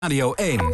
Radio 1.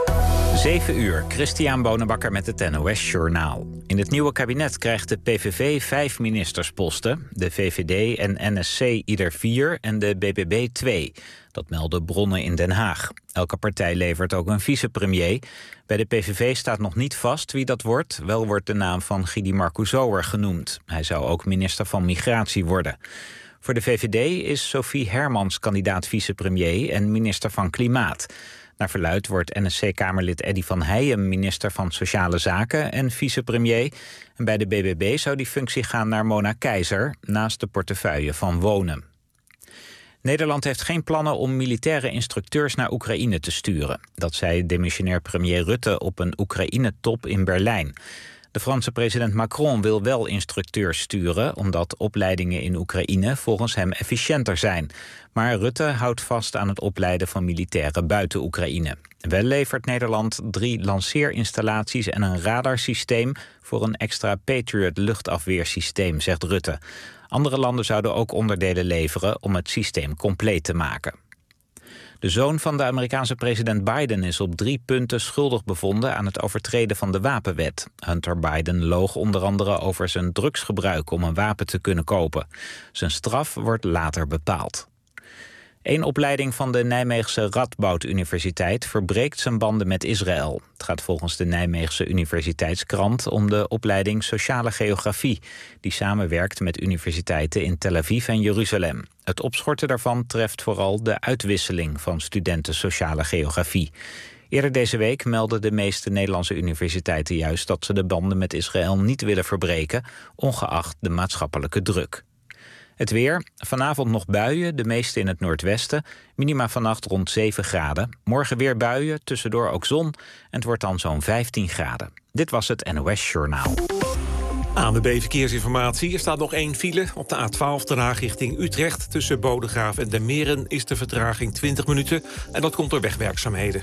7 uur, Christian Bonenbakker met het NOS Journaal. In het nieuwe kabinet krijgt de PVV 5 ministersposten. De VVD en NSC ieder 4 en de BBB 2. Dat melden bronnen in Den Haag. Elke partij levert ook een vicepremier. Bij de PVV staat nog niet vast wie dat wordt. Wel wordt de naam van Guidy Marcouzower genoemd. Hij zou ook minister van Migratie worden. Voor de VVD is Sophie Hermans kandidaat vicepremier en minister van Klimaat. Naar verluidt wordt NSC-kamerlid Eddy van Heijem minister van Sociale Zaken en vicepremier. En bij de BBB zou die functie gaan naar Mona Keizer, naast de portefeuille van Wonen. Nederland heeft geen plannen om militaire instructeurs naar Oekraïne te sturen. Dat zei demissionair premier Rutte op een Oekraïne-top in Berlijn. De Franse president Macron wil wel instructeurs sturen, omdat opleidingen in Oekraïne volgens hem efficiënter zijn. Maar Rutte houdt vast aan het opleiden van militairen buiten Oekraïne. Wel levert Nederland 3 lanceerinstallaties en een radarsysteem voor een extra Patriot luchtafweersysteem, zegt Rutte. Andere landen zouden ook onderdelen leveren om het systeem compleet te maken. De zoon van de Amerikaanse president Biden is op 3 punten schuldig bevonden aan het overtreden van de wapenwet. Hunter Biden loog onder andere over zijn drugsgebruik om een wapen te kunnen kopen. Zijn straf wordt later bepaald. Een opleiding van de Nijmeegse Radboud Universiteit verbreekt zijn banden met Israël. Het gaat volgens de Nijmeegse Universiteitskrant om de opleiding Sociale Geografie, die samenwerkt met universiteiten in Tel Aviv en Jeruzalem. Het opschorten daarvan treft vooral de uitwisseling van studenten Sociale Geografie. Eerder deze week meldden de meeste Nederlandse universiteiten juist dat ze de banden met Israël niet willen verbreken, ongeacht de maatschappelijke druk. Het weer, vanavond nog buien, de meeste in het noordwesten. Minima vannacht rond 7 graden. Morgen weer buien, tussendoor ook zon. En het wordt dan zo'n 15 graden. Dit was het NOS Journaal. ANWB Verkeersinformatie. Er staat nog 1 file op de A12 Den Haag richting Utrecht. Tussen Bodegraaf en Den Meren is de vertraging 20 minuten. En dat komt door wegwerkzaamheden.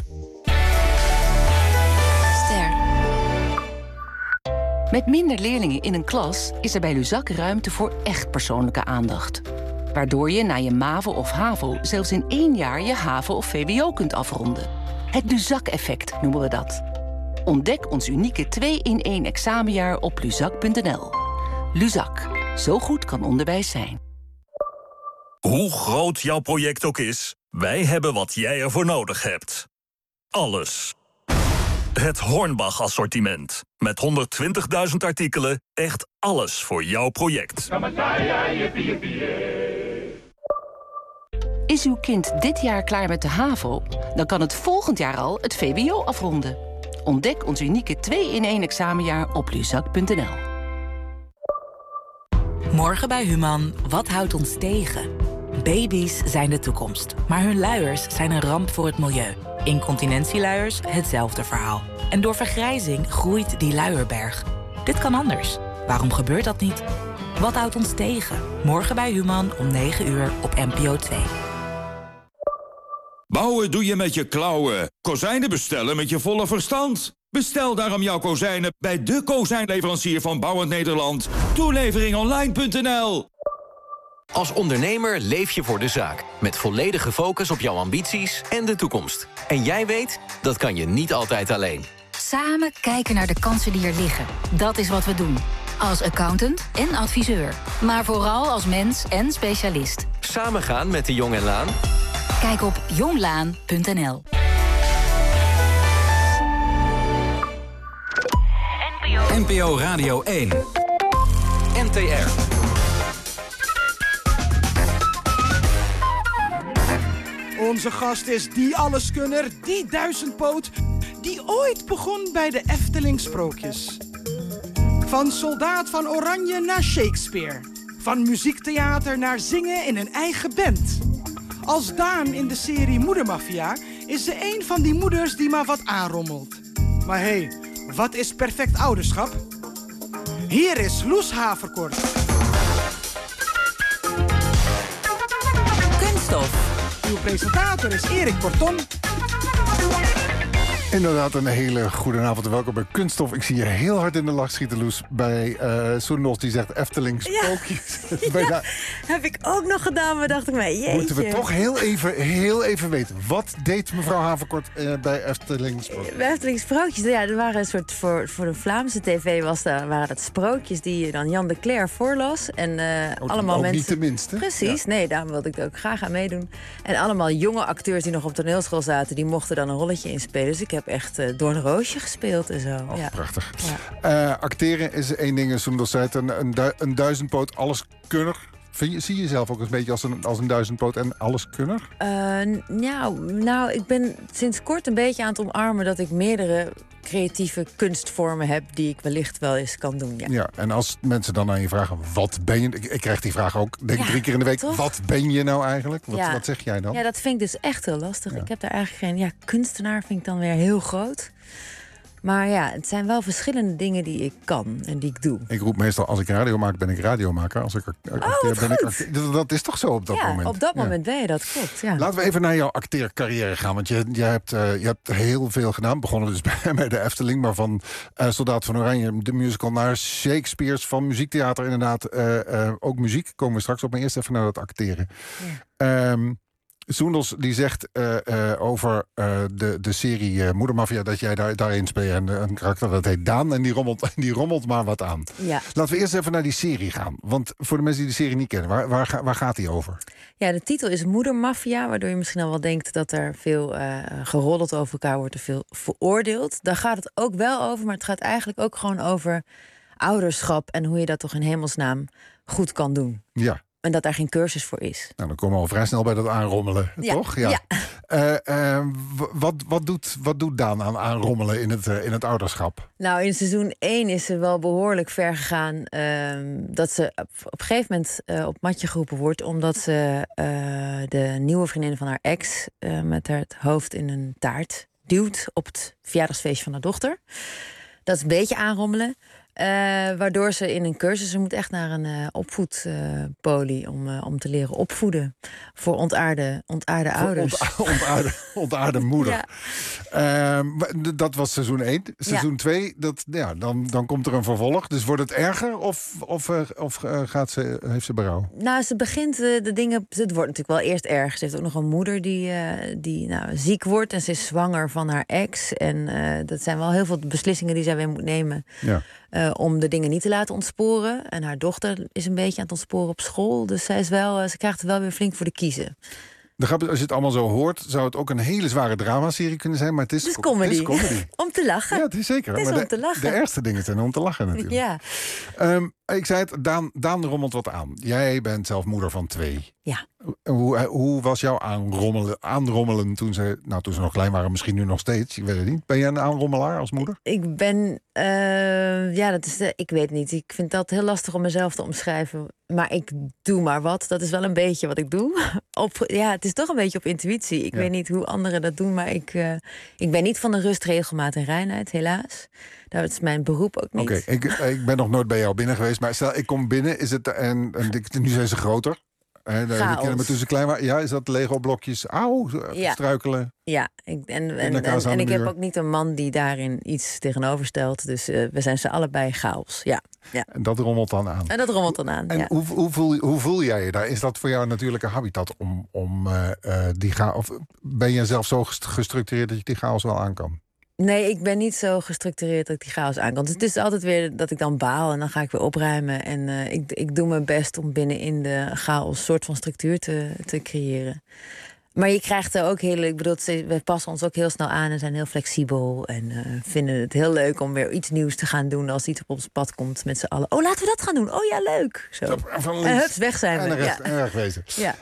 Met minder leerlingen in een klas is er bij Luzak ruimte voor echt persoonlijke aandacht. Waardoor je na je MAVO of HAVO zelfs in 1 jaar je HAVO of VWO kunt afronden. Het Luzak-effect noemen we dat. Ontdek ons unieke 2-in-1 examenjaar op luzak.nl. Luzak, zo goed kan onderwijs zijn. Hoe groot jouw project ook is, wij hebben wat jij ervoor nodig hebt. Alles. Het Hornbach-assortiment. Met 120.000 artikelen, echt alles voor jouw project. Is uw kind dit jaar klaar met de HAVO? Dan kan het volgend jaar al het VWO afronden. Ontdek ons unieke 2-in-1 examenjaar op luzak.nl. Morgen bij Human, wat houdt ons tegen? Baby's zijn de toekomst, maar hun luiers zijn een ramp voor het milieu. Incontinentieluiers, hetzelfde verhaal. En door vergrijzing groeit die luierberg. Dit kan anders. Waarom gebeurt dat niet? Wat houdt ons tegen? Morgen bij Human om 9 uur op NPO 2. Bouwen doe je met je klauwen. Kozijnen bestellen met je volle verstand. Bestel daarom jouw kozijnen bij de kozijnleverancier van Bouwend Nederland. Toeleveringonline.nl. Als ondernemer leef je voor de zaak. Met volledige focus op jouw ambities en de toekomst. En jij weet, dat kan je niet altijd alleen. Samen kijken naar de kansen die er liggen. Dat is wat we doen. Als accountant en adviseur. Maar vooral als mens en specialist. Samen gaan met de Jong en Laan? Kijk op jonglaan.nl. NPO Radio 1. NTR. Onze gast is die alleskunner, die duizendpoot, die ooit begon bij de Efteling Sprookjes. Van soldaat van Oranje naar Shakespeare. Van muziektheater naar zingen in een eigen band. Als Daan in de serie Moedermafia is ze een van die moeders die maar wat aanrommelt. Maar hé, wat is perfect ouderschap? Hier is Loes Haverkort. Kunststof. Uw presentator is Erik Korton. Inderdaad, een hele goede avond en welkom bij Kunststof. Ik zie je heel hard in de lach schieten, Loes, bij Soendos, die zegt Efteling spookjes. Ja, heb ik ook nog gedaan, maar dacht ik mij, jeetje. Moeten we toch heel even weten. Wat deed mevrouw Haverkort bij Efteling Sprookjes? Bij Efteling Sprookjes, ja, er waren een soort, voor de Vlaamse tv waren dat sprookjes die dan Jan de Cler voorlas. En allemaal mensen... niet de minste. Precies, ja. Nee, daarom wilde ik er ook graag aan meedoen. En allemaal jonge acteurs die nog op toneelschool zaten, die mochten dan een rolletje inspelen. Dus ik heb echt Doornroosje gespeeld en zo. Oh, ja. Prachtig. Ja. Acteren is één ding, Soendos zei het, een duizendpoot alleskunner. Zie je jezelf ook een beetje als een duizendpoot en alleskunner? Nou, ik ben sinds kort een beetje aan het omarmen dat ik meerdere creatieve kunstvormen heb die ik wellicht wel eens kan doen. Ja, ja, en als mensen dan aan je vragen, wat ben je? Ik krijg die vraag ook, denk ik 3 keer in de week. Toch? Wat ben je nou eigenlijk? Wat zeg jij dan? Ja, dat vind ik dus echt heel lastig. Ja. Ik heb daar eigenlijk geen... Ja, kunstenaar vind ik dan weer heel groot. Maar ja, het zijn wel verschillende dingen die ik kan en die ik doe. Ik roep meestal, als ik radio maak, ben ik radiomaker. Als ik acteer, ben ik acteer. Dat is toch zo op dat moment? Op dat moment ben je, dat klopt. Ja. Laten we even naar jouw acteercarrière gaan. Want je hebt heel veel gedaan. Begonnen dus bij de Efteling. Maar van Soldaat van Oranje, de musical, naar Shakespeare's, van muziektheater inderdaad. Ook muziek, komen we straks op. Maar eerst even naar dat acteren. Ja. Soendos die zegt over de serie Moedermafia dat jij daarin speelt en een karakter dat heet Daan en die rommelt maar wat aan. Ja. Laten we eerst even naar die serie gaan. Want voor de mensen die de serie niet kennen, waar gaat die over? Ja, de titel is Moedermafia, waardoor je misschien al wel denkt dat er veel geroddeld over elkaar wordt, er veel veroordeeld. Daar gaat het ook wel over, maar het gaat eigenlijk ook gewoon over ouderschap en hoe je dat toch in hemelsnaam goed kan doen. Ja. En dat daar geen cursus voor is. Nou, dan komen we al vrij snel bij dat aanrommelen, toch? Ja. Wat doet Daan aan aanrommelen in het ouderschap? Nou, in seizoen 1 is ze wel behoorlijk ver gegaan. Dat ze op een gegeven moment op matje geroepen wordt, omdat ze de nieuwe vriendin van haar ex met haar het hoofd in een taart duwt op het verjaardagsfeestje van haar dochter. Dat is een beetje aanrommelen. Waardoor ze in een cursus, ze moet echt naar een opvoedpolie om te leren opvoeden voor ontaarde ouders. Ontaarde moeder. Ja. Dat was seizoen 1. Seizoen 2, dan komt er een vervolg. Dus wordt het erger of heeft ze berouw? Nou, ze begint de dingen... Het wordt natuurlijk wel eerst erg. Ze heeft ook nog een moeder die ziek wordt en ze is zwanger van haar ex. En dat zijn wel heel veel beslissingen die zij weer moet nemen. Ja. Om de dingen niet te laten ontsporen. En haar dochter is een beetje aan het ontsporen op school. Dus ze krijgt er wel weer flink voor de kiezen. De grap is, als je het allemaal zo hoort, zou het ook een hele zware dramaserie kunnen zijn. Maar het is comedy. Het is comedy. Om te lachen. Ja, het is zeker. Het is om te lachen. De ergste dingen zijn om te lachen natuurlijk. Ja. Ik zei het, Daan rommelt wat aan. Jij bent zelf moeder van 2. Ja. Hoe was jouw aanrommelen toen ze nog klein waren? Misschien nu nog steeds, ik weet het niet. Ben jij een aanrommelaar als moeder? Ik ben, ik weet niet. Ik vind dat heel lastig om mezelf te omschrijven. Maar ik doe maar wat. Dat is wel een beetje wat ik doe. Het is toch een beetje op intuïtie. Ik weet niet hoe anderen dat doen, maar ik ben niet van de rust, regelmaat en reinheid, helaas. Dat is mijn beroep ook niet. Oké, ik ben nog nooit bij jou binnen geweest. Maar stel, ik kom binnen, is het nu zijn ze groter. De kinderen toen ze klein waren. Ja, is dat Lego-blokjes? Struikelen. Ja, en ik heb ook niet een man die daarin iets tegenover stelt. Dus we zijn ze allebei chaos. Ja. En dat rommelt dan aan. En hoe voel jij je daar? Is dat voor jou een natuurlijke habitat om die chaos? Of ben je zelf zo gestructureerd dat je die chaos wel aan kan? Nee, ik ben niet zo gestructureerd dat ik die chaos aan kan. Dus het is altijd weer dat ik dan baal en dan ga ik weer opruimen. En ik doe mijn best om binnenin de chaos een soort van structuur te creëren. Maar je krijgt er ook we passen ons ook heel snel aan en zijn heel flexibel. En vinden het heel leuk om weer iets nieuws te gaan doen als iets op ons pad komt met z'n allen. Oh, laten we dat gaan doen. Oh ja, leuk. Zo. En hups, weg zijn we. En wegwezen. Ja.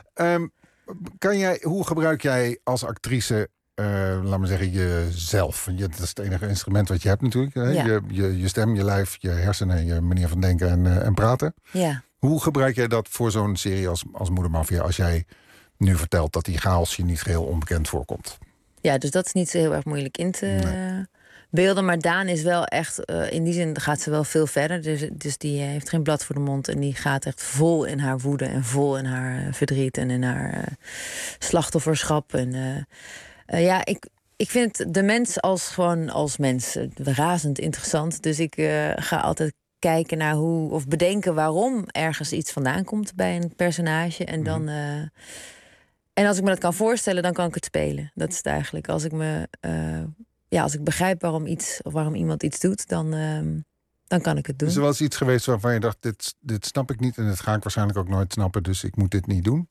Hoe gebruik jij als actrice... laat maar zeggen, jezelf. Dat is het enige instrument wat je hebt natuurlijk. Ja. Je stem, je lijf, je hersenen, je manier van denken en praten. Ja. Hoe gebruik jij dat voor zo'n serie als Moedermafia... als jij nu vertelt dat die chaos je niet geheel onbekend voorkomt? Ja, dus dat is niet zo heel erg moeilijk in te beelden. Maar Daan is wel echt... in die zin gaat ze wel veel verder. Dus die heeft geen blad voor de mond. En die gaat echt vol in haar woede en vol in haar verdriet... en in haar slachtofferschap. En... Ik vind de mens als mens razend interessant. Dus ik ga altijd kijken naar of bedenken waarom ergens iets vandaan komt bij een personage. En dan. En als ik me dat kan voorstellen, dan kan ik het spelen. Dat is het eigenlijk. Als ik begrijp waarom iemand iets doet, dan kan ik het doen. Is er wel eens iets geweest waarvan je dacht, dit snap ik niet en dat ga ik waarschijnlijk ook nooit snappen, dus ik moet dit niet doen?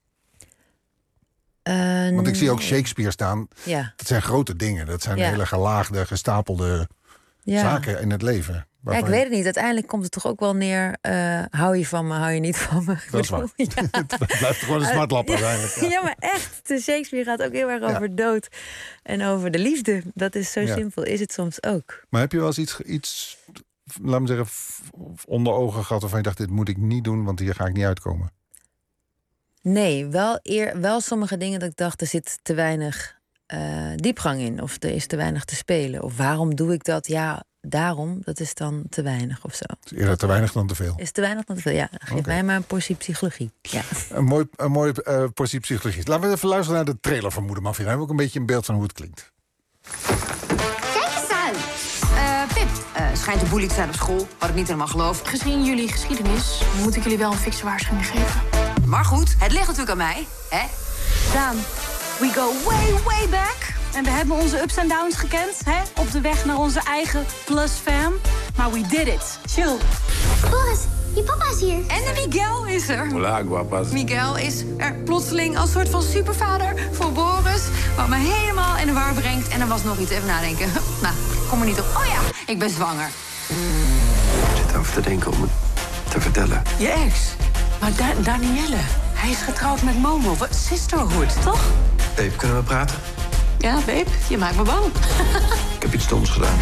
Want ik zie ook Shakespeare staan. Ja. Dat zijn grote dingen. Dat zijn hele gelaagde, gestapelde zaken in het leven. Ja, ik weet het niet. Uiteindelijk komt het toch ook wel neer. Hou je van me, hou je niet van me. Dat is waar. Ja. Het blijft gewoon een smartlap uiteindelijk. Ja, maar echt. De Shakespeare gaat ook heel erg over dood. En over de liefde. Dat is zo simpel. Is het soms ook. Maar heb je wel eens iets laat me zeggen, onder ogen gehad waarvan je dacht, dit moet ik niet doen, want hier ga ik niet uitkomen? Nee, wel sommige dingen dat ik dacht, er zit te weinig diepgang in. Of er is te weinig te spelen. Of waarom doe ik dat? Ja, daarom. Dat is dan te weinig of zo. Is eerder te weinig dan te veel? Is te weinig dan te veel, ja. Geef mij maar een portie psychologie. Ja. Een mooi portie psychologie. Laten we even luisteren naar de trailer van Moedermafia. Dan hebben we ook een beetje een beeld van hoe het klinkt. Kijk eens aan. Pip, schijnt te bully te zijn op school, wat ik niet helemaal geloof. Gezien jullie geschiedenis moet ik jullie wel een fikse waarschuwing geven. Maar goed, het ligt natuurlijk aan mij, hè? Daan, we go way, way back. En we hebben onze ups en downs gekend, hè? Op de weg naar onze eigen plus fam. Maar we did it. Chill. Boris, je papa is hier. En de Miguel is er. Hola, guapas. Miguel is er plotseling als soort van supervader voor Boris. Wat me helemaal in de war brengt. En er was nog iets, even nadenken. Nou, kom er niet op. Oh ja, ik ben zwanger. Ik zit over te denken om het te vertellen. Je ex. Maar Danielle, hij is getrouwd met Momo. Wat sisterhood, toch? Babe, kunnen we praten? Ja, babe, je maakt me bang. Ik heb iets stoms gedaan.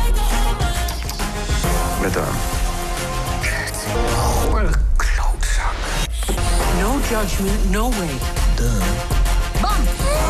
Met Daan. Goor klootzak. No judgment, no way. Bam!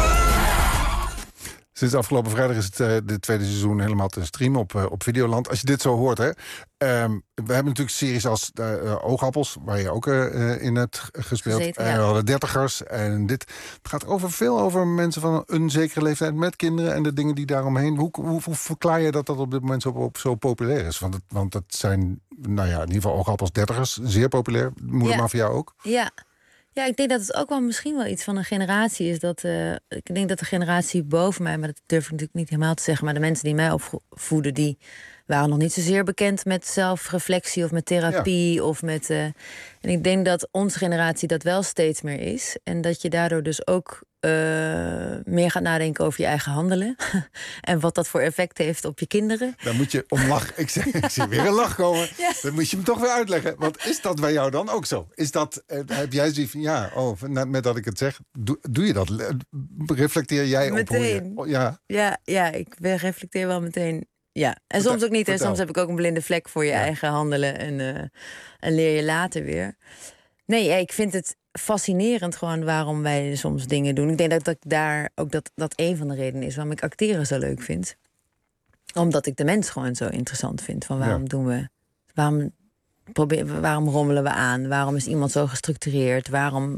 Sinds afgelopen vrijdag is het tweede seizoen helemaal te streamen op Videoland. Als je dit zo hoort, hè. We hebben natuurlijk series als Oogappels, waar je ook in hebt gespeeld. Gezeten, ja. We hadden Dertigers. En dit gaat veel over mensen van een zekere leeftijd met kinderen en de dingen die daaromheen. Hoe verklaar je dat op dit moment zo populair is? Want het zijn, nou ja, in ieder geval Oogappels, Dertigers, zeer populair. Moedermafia ook. Ja. Ja, ik denk dat het ook wel misschien wel iets van een generatie is. Ik denk dat de generatie boven mij, maar dat durf ik natuurlijk niet helemaal te zeggen, maar de mensen die mij opvoeden, die waren nog niet zozeer bekend met zelfreflectie of met therapie. Ja. Of met. En ik denk dat onze generatie dat wel steeds meer is. En dat je daardoor dus ook meer gaat nadenken over je eigen handelen. En wat dat voor effect heeft op je kinderen. Dan moet je om lachen. Ik zie weer een lach komen. Ja. Dan moet je hem toch weer uitleggen. Want is dat bij jou dan ook zo? Is dat, heb jij zoiets van, met dat ik het zeg, doe je dat? Reflecteer jij meteen. Op hoe je... Ja, ik reflecteer wel meteen. Ja, en soms ook niet. En soms heb ik ook een blinde vlek voor je eigen handelen. En leer je later weer. Nee, ik vind het fascinerend gewoon waarom wij soms dingen doen. Ik denk dat een van de redenen is waarom ik acteren zo leuk vind. Omdat ik de mens gewoon zo interessant vind. Van waarom doen we... Waarom rommelen we aan? Waarom is iemand zo gestructureerd? Waarom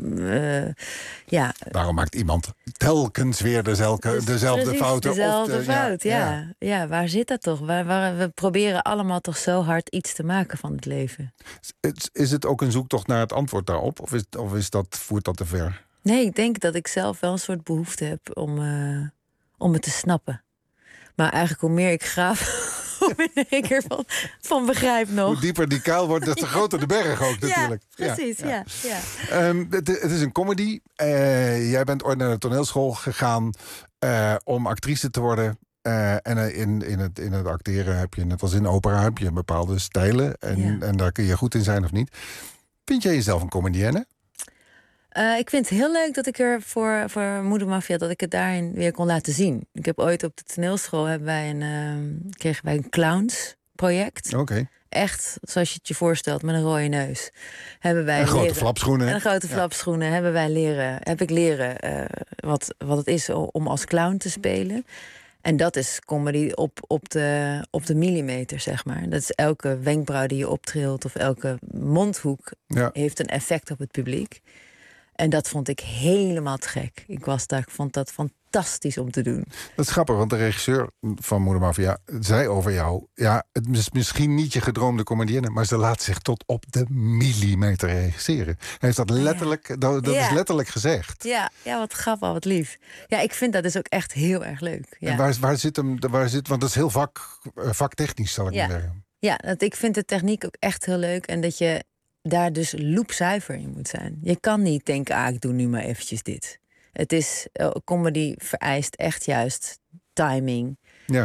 maakt iemand telkens weer dezelfde fouten? Dezelfde fout, ja. Waar zit dat toch? We proberen allemaal toch zo hard iets te maken van het leven. Is het ook een zoektocht naar het antwoord daarop? Of voert dat te ver? Nee, ik denk dat ik zelf wel een soort behoefte heb om het te snappen. Maar eigenlijk hoe meer ik graaf, hoe minder ik ervan begrijp nog. Hoe dieper die kuil wordt, des te groter de berg ook natuurlijk. Ja, precies, ja. Het is een comedy. Jij bent ooit naar de toneelschool gegaan om actrice te worden. En in het acteren heb je, net als in opera, heb je bepaalde stijlen. En daar kun je goed in zijn of niet. Vind jij jezelf een comedienne? Ik vind het heel leuk dat ik er voor Moedermafia, dat ik het daarin weer kon laten zien. Ik heb ooit op de toneelschool kregen wij een clownsproject. Oké. Echt, zoals je het je voorstelt, met een rode neus. Grote flapschoenen. En grote flapschoenen heb ik leren wat het is om als clown te spelen. En dat is comedy op de millimeter, zeg maar. Dat is elke wenkbrauw die je optrilt of elke mondhoek heeft een effect op het publiek. En dat vond ik helemaal te gek. Ik vond dat fantastisch om te doen. Dat is grappig, want de regisseur van Moeder Mafia zei over jou... ja, het is misschien niet je gedroomde comedienne... maar ze laat zich tot op de millimeter regisseren. Hij heeft dat letterlijk, dat is letterlijk gezegd. Ja, wat grappig, wat lief. Ja, ik vind dat dus ook echt heel erg leuk. Ja. En waar zit, want dat is heel vaktechnisch, zal ik maar zeggen. Ja, ik vind de techniek ook echt heel leuk. En dat je daar dus loepzuiver in moet zijn. Je kan niet denken, ik doe nu maar eventjes dit. Het is, comedy vereist echt juist timing. Ja.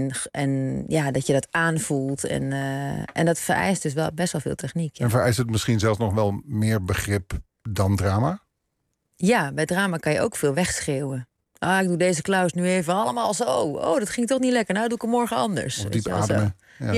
En ja, dat je dat aanvoelt. En dat vereist dus wel best wel veel techniek. Ja. En vereist het misschien zelfs nog wel meer begrip dan drama? Ja, bij drama kan je ook veel wegschreeuwen. Ik doe deze Klaus nu even allemaal zo. Oh, dat ging toch niet lekker. Nou, doe ik hem morgen anders. Of diep ademen.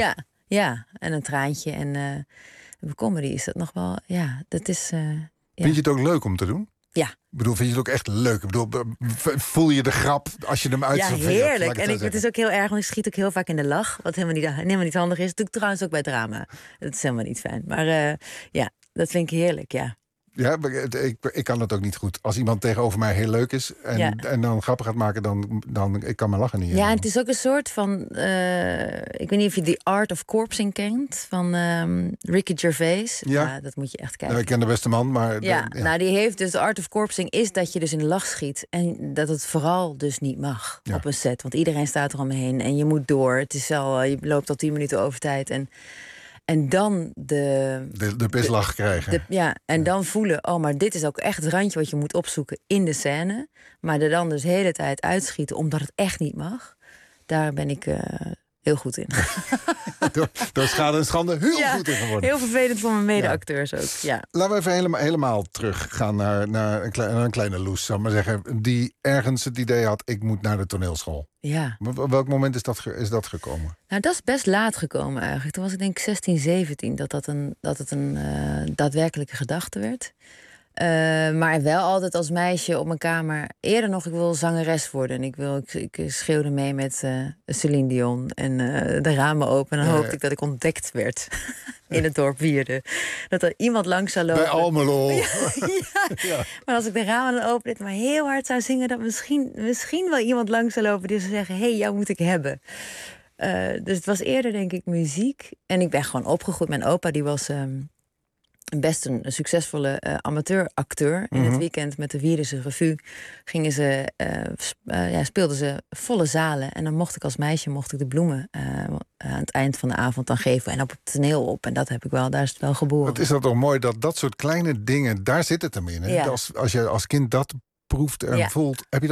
Ja, en een traantje. En bij comedy is dat nog wel... Ja, dat is... Vind je het ook leuk om te doen? Ja. Ik bedoel, vind je het ook echt leuk? Ik bedoel, voel je de grap als je hem uitzet? Ja, heerlijk. En het is ook heel erg, want ik schiet ook heel vaak in de lach. Wat helemaal niet handig is. Dat doe ik trouwens ook bij drama. Dat is helemaal niet fijn. Maar ja, dat vind ik heerlijk, ja. Ja, ik kan het ook niet goed. Als iemand tegenover mij heel leuk is en dan grappen gaat maken, dan ik kan mijn lachen niet. Ja, en het is ook een soort van... ik weet niet of je The Art of Corpsing kent, van Ricky Gervais. Ja, dat moet je echt kijken. Ja, ik ken de beste man, maar... Nou, die heeft dus... The Art of Corpsing is dat je dus in de lach schiet. En dat het vooral dus niet mag op een set. Want iedereen staat er omheen en je moet door. Het is al, je loopt al 10 minuten over tijd en dan de pislach krijgen. Dan voelen, maar dit is ook echt het randje wat je moet opzoeken in de scène. Maar er dan dus de hele tijd uitschieten omdat het echt niet mag. Daar ben ik heel goed in. Door schade en schande heel goed in geworden. Heel vervelend voor mijn mede-acteurs ook. Ja. Laten we even helemaal teruggaan naar een kleine loes, zal ik maar zeggen. Die ergens het idee had, ik moet naar de toneelschool. Ja. Op welk moment is dat gekomen? Nou, dat is best laat gekomen eigenlijk. Toen was ik denk 16, 17 dat het een daadwerkelijke gedachte werd. Maar wel altijd als meisje op mijn kamer. Eerder nog, ik wil zangeres worden. En ik schreeuwde mee met Celine Dion. En de ramen open. En dan hoopte ik dat ik ontdekt werd. In het dorp Wierden. Dat er iemand langs zou lopen. Bij Almelo. Ja. Maar als ik de ramen dan open maar heel hard zou zingen... dat misschien wel iemand langs zou lopen die zou zeggen... Hé, jou moet ik hebben. Dus het was eerder denk ik muziek. En ik ben gewoon opgegroeid. Mijn opa die was... best een succesvolle amateuracteur. In het weekend met de Wierdense Revue speelden ze volle zalen. En dan mocht ik als meisje de bloemen aan het eind van de avond dan geven. En op het toneel op. En daar is het wel geboren. Wat is dat toch mooi dat soort kleine dingen, daar zit het hem in. Hè? Ja. Als je als kind dat proeft en voelt, ben je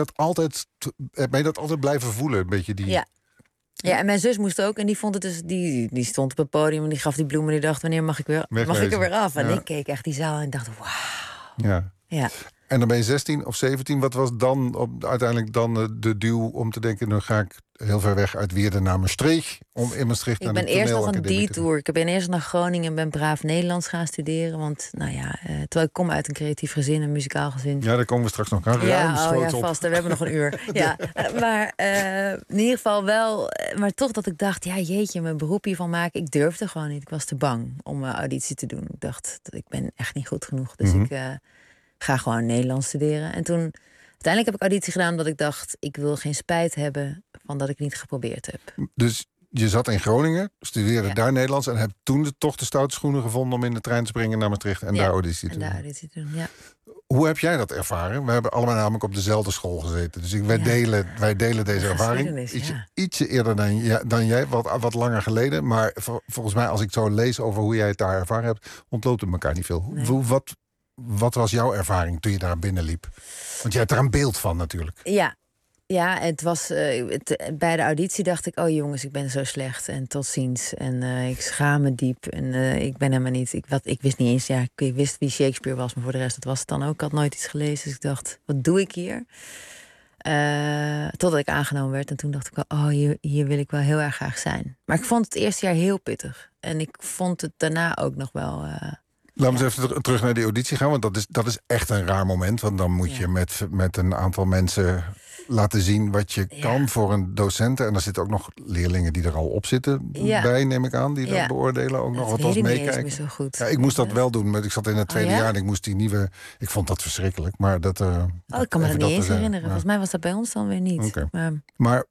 dat altijd blijven voelen? Een beetje die... Ja, en mijn zus moest ook. En die vond het dus. Die stond op het podium en die gaf die bloemen. Die dacht, wanneer mag ik er weer af? En ik keek echt die zaal en dacht, wauw. Ja. En dan ben je 16 of 17. Wat was dan uiteindelijk de duw om te denken... nu ga ik heel ver weg uit Wierden naar Maastricht... om in Maastricht naar de toneelacademie te gaan? Ik ben eerst nog een detour. Ik ben eerst naar Groningen en ben braaf Nederlands gaan studeren. Want, terwijl ik kom uit een creatief gezin, een muzikaal gezin. Ja, daar komen we straks nog aan. Vast. We hebben nog een uur. Maar in ieder geval wel... Maar toch dat ik dacht, jeetje, mijn beroep hiervan maken. Ik durfde gewoon niet. Ik was te bang om auditie te doen. Ik dacht, ik ben echt niet goed genoeg. Dus ik... ga gewoon Nederlands studeren. En toen, uiteindelijk heb ik auditie gedaan omdat ik dacht... ik wil geen spijt hebben van dat ik niet geprobeerd heb. Dus je zat in Groningen, studeerde daar Nederlands... en hebt toen toch de stoute schoenen gevonden om in de trein te springen naar Maastricht... en daar auditie te doen. Ja. Hoe heb jij dat ervaren? We hebben allemaal namelijk op dezelfde school gezeten. Dus wij delen deze ervaring. Ietsje eerder dan jij, wat langer geleden. Maar volgens mij, als ik zo lees over hoe jij het daar ervaren hebt... ontloopt het elkaar niet veel. Nee. Wat was jouw ervaring toen je daar binnenliep? Want je hebt er een beeld van natuurlijk. Ja, het was... bij de auditie dacht ik... oh jongens, ik ben zo slecht. En tot ziens. En ik schaam me diep. En ik ben helemaal niet... Ik wist niet eens... ik wist wie Shakespeare was. Maar voor de rest, dat was het dan ook. Ik had nooit iets gelezen. Dus ik dacht, wat doe ik hier? Totdat ik aangenomen werd. En toen dacht ik wel... hier wil ik wel heel erg graag zijn. Maar ik vond het eerste jaar heel pittig. En ik vond het daarna ook nog wel... Laten we eens even terug naar die auditie gaan. Want dat is echt een raar moment. Want dan moet je met een aantal mensen laten zien wat je kan voor een docent. En er zitten ook nog leerlingen die er al op zitten bij, neem ik aan. Die dat beoordelen ook nog wat was meekijken. Zo goed. Ja, ik moest dat wel doen, maar ik zat in het tweede jaar en ik moest die nieuwe... Ik vond dat verschrikkelijk, maar dat... ik kan me dat niet eens herinneren. Volgens mij was dat bij ons dan weer niet. Okay. Maar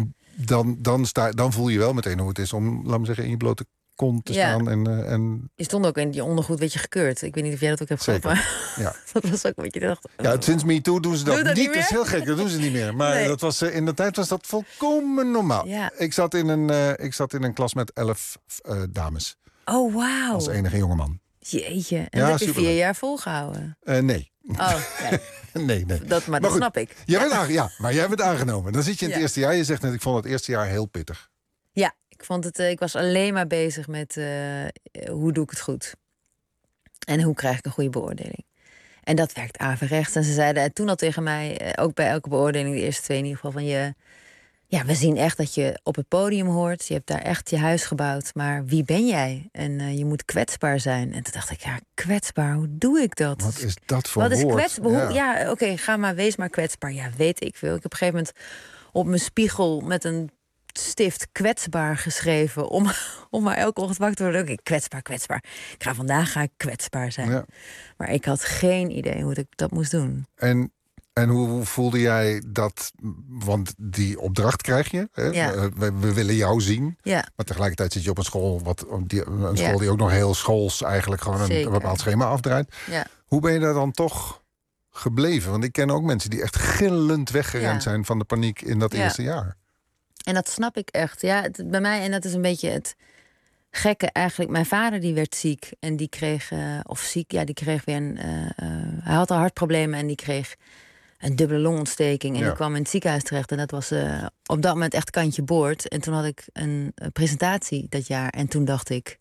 dan voel je wel meteen hoe het is om, laat me zeggen, in je blote kont te staan. En je stond ook in je ondergoed, weet je, gekeurd. Ik weet niet of jij dat ook hebt gehad, maar dat was ook een beetje... Sinds MeToo doen ze dat niet. Dat is heel gek, dat doen ze niet meer. Maar dat was, in de tijd was dat volkomen normaal. Ja. Ik zat in een klas met 11 dames. Oh, wauw. Als enige jongeman. Jeetje, en dat heb je 4 jaar volgehouden? Nee. Oh, nee. Maar dat snap ik. Maar jij bent aangenomen. Dan zit je in het eerste jaar. Je zegt net, ik vond het eerste jaar heel pittig. Ja, ik was alleen maar bezig met hoe doe ik het goed? En hoe krijg ik een goede beoordeling? En dat werkt averechts. En ze zeiden toen al tegen mij, ook bij elke beoordeling, de eerste 2 in ieder geval, van we zien echt dat je op het podium hoort. Je hebt daar echt je huis gebouwd. Maar wie ben jij? En je moet kwetsbaar zijn. En toen dacht ik, kwetsbaar, hoe doe ik dat? Wat is dat voor woord? Wat is kwetsbaar? Ja, oké, wees maar kwetsbaar. Ja, weet ik veel. Ik heb op een gegeven moment op mijn spiegel met een stift kwetsbaar geschreven om maar elke ochtend wakker te worden. Oké, kwetsbaar. Vandaag ga ik kwetsbaar zijn. Ja. Maar ik had geen idee hoe ik dat moest doen. En hoe voelde jij dat? Want die opdracht krijg je. Hè? Ja. We willen jou zien. Ja. Maar tegelijkertijd zit je op een school, die ook nog heel schools eigenlijk gewoon een bepaald schema afdraait. Ja. Hoe ben je daar dan toch gebleven? Want ik ken ook mensen die echt gillend weggerend zijn van de paniek in dat eerste jaar. En dat snap ik echt. Ja, bij mij, en dat is een beetje het gekke eigenlijk. Mijn vader die werd ziek en die kreeg, die kreeg weer hij had al hartproblemen en die kreeg een dubbele longontsteking. En die kwam in het ziekenhuis terecht. En dat was op dat moment echt kantje boord. En toen had ik een presentatie dat jaar. En toen dacht ik,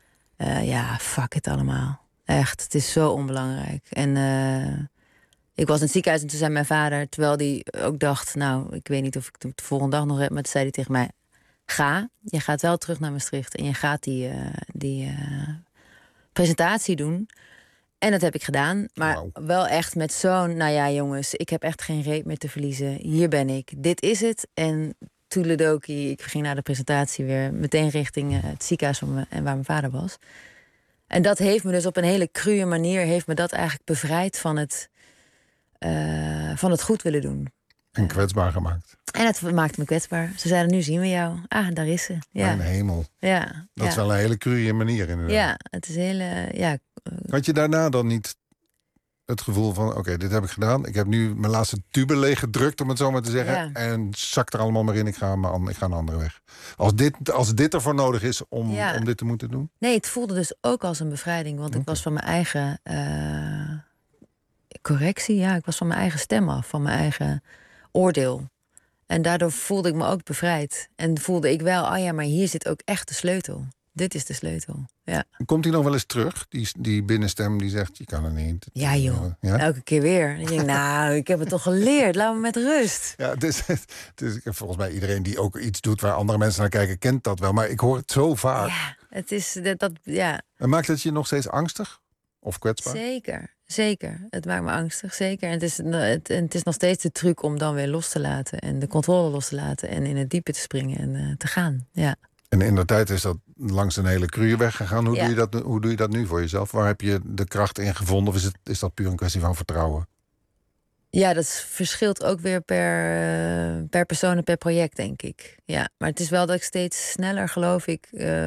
fuck het allemaal. Echt, het is zo onbelangrijk. En ik was in het ziekenhuis en toen zei mijn vader, terwijl die ook dacht, ik weet niet of ik het de volgende dag nog heb, maar toen zei hij tegen mij, je gaat wel terug naar Maastricht en je gaat die presentatie doen. En dat heb ik gedaan, maar wel echt met zo'n, jongens, ik heb echt geen reet meer te verliezen. Hier ben ik, dit is het. En toedeledokie, ik ging naar de presentatie weer meteen richting het ziekenhuis en waar mijn vader was. En dat heeft me dus op een hele cruwe manier, heeft me dat eigenlijk bevrijd van het goed willen doen. En kwetsbaar gemaakt. En het maakte me kwetsbaar. Ze zeiden, nu zien we jou. Daar is ze. Ja. Mijn hemel. Ja. Dat is wel een hele cruwe manier inderdaad. Ja, het is hele... Had je daarna dan niet het gevoel van, oké, dit heb ik gedaan. Ik heb nu mijn laatste tube leeggedrukt, om het zo maar te zeggen. Ja. En zak er allemaal maar in, ik ga een andere weg. Als dit ervoor nodig is om dit te moeten doen? Nee, het voelde dus ook als een bevrijding. Want ik was van mijn eigen correctie. Ja, ik was van mijn eigen stem af, van mijn eigen oordeel. En daardoor voelde ik me ook bevrijd. En voelde ik wel, maar hier zit ook echt de sleutel. Dit is de sleutel, ja. Komt hij nog wel eens terug, die binnenstem die zegt, je kan er niet? Ja joh, elke keer weer. Ik denk, ik heb het toch geleerd, laat me met rust. Ja, dus volgens mij iedereen die ook iets doet waar andere mensen naar kijken, kent dat wel. Maar ik hoor het zo vaak. Ja, het is dat. En maakt het je nog steeds angstig? Of kwetsbaar? Zeker. Het maakt me angstig, zeker. En het is nog steeds de truc om dan weer los te laten. En de controle los te laten. En in het diepe te springen en te gaan, ja. En in de tijd is dat langs een hele cruwe weg gegaan. Hoe doe je dat nu voor jezelf? Waar heb je de kracht in gevonden? Of is dat puur een kwestie van vertrouwen? Ja, dat verschilt ook weer per persoon en per project, denk ik. Ja, maar het is wel dat ik steeds sneller, geloof ik,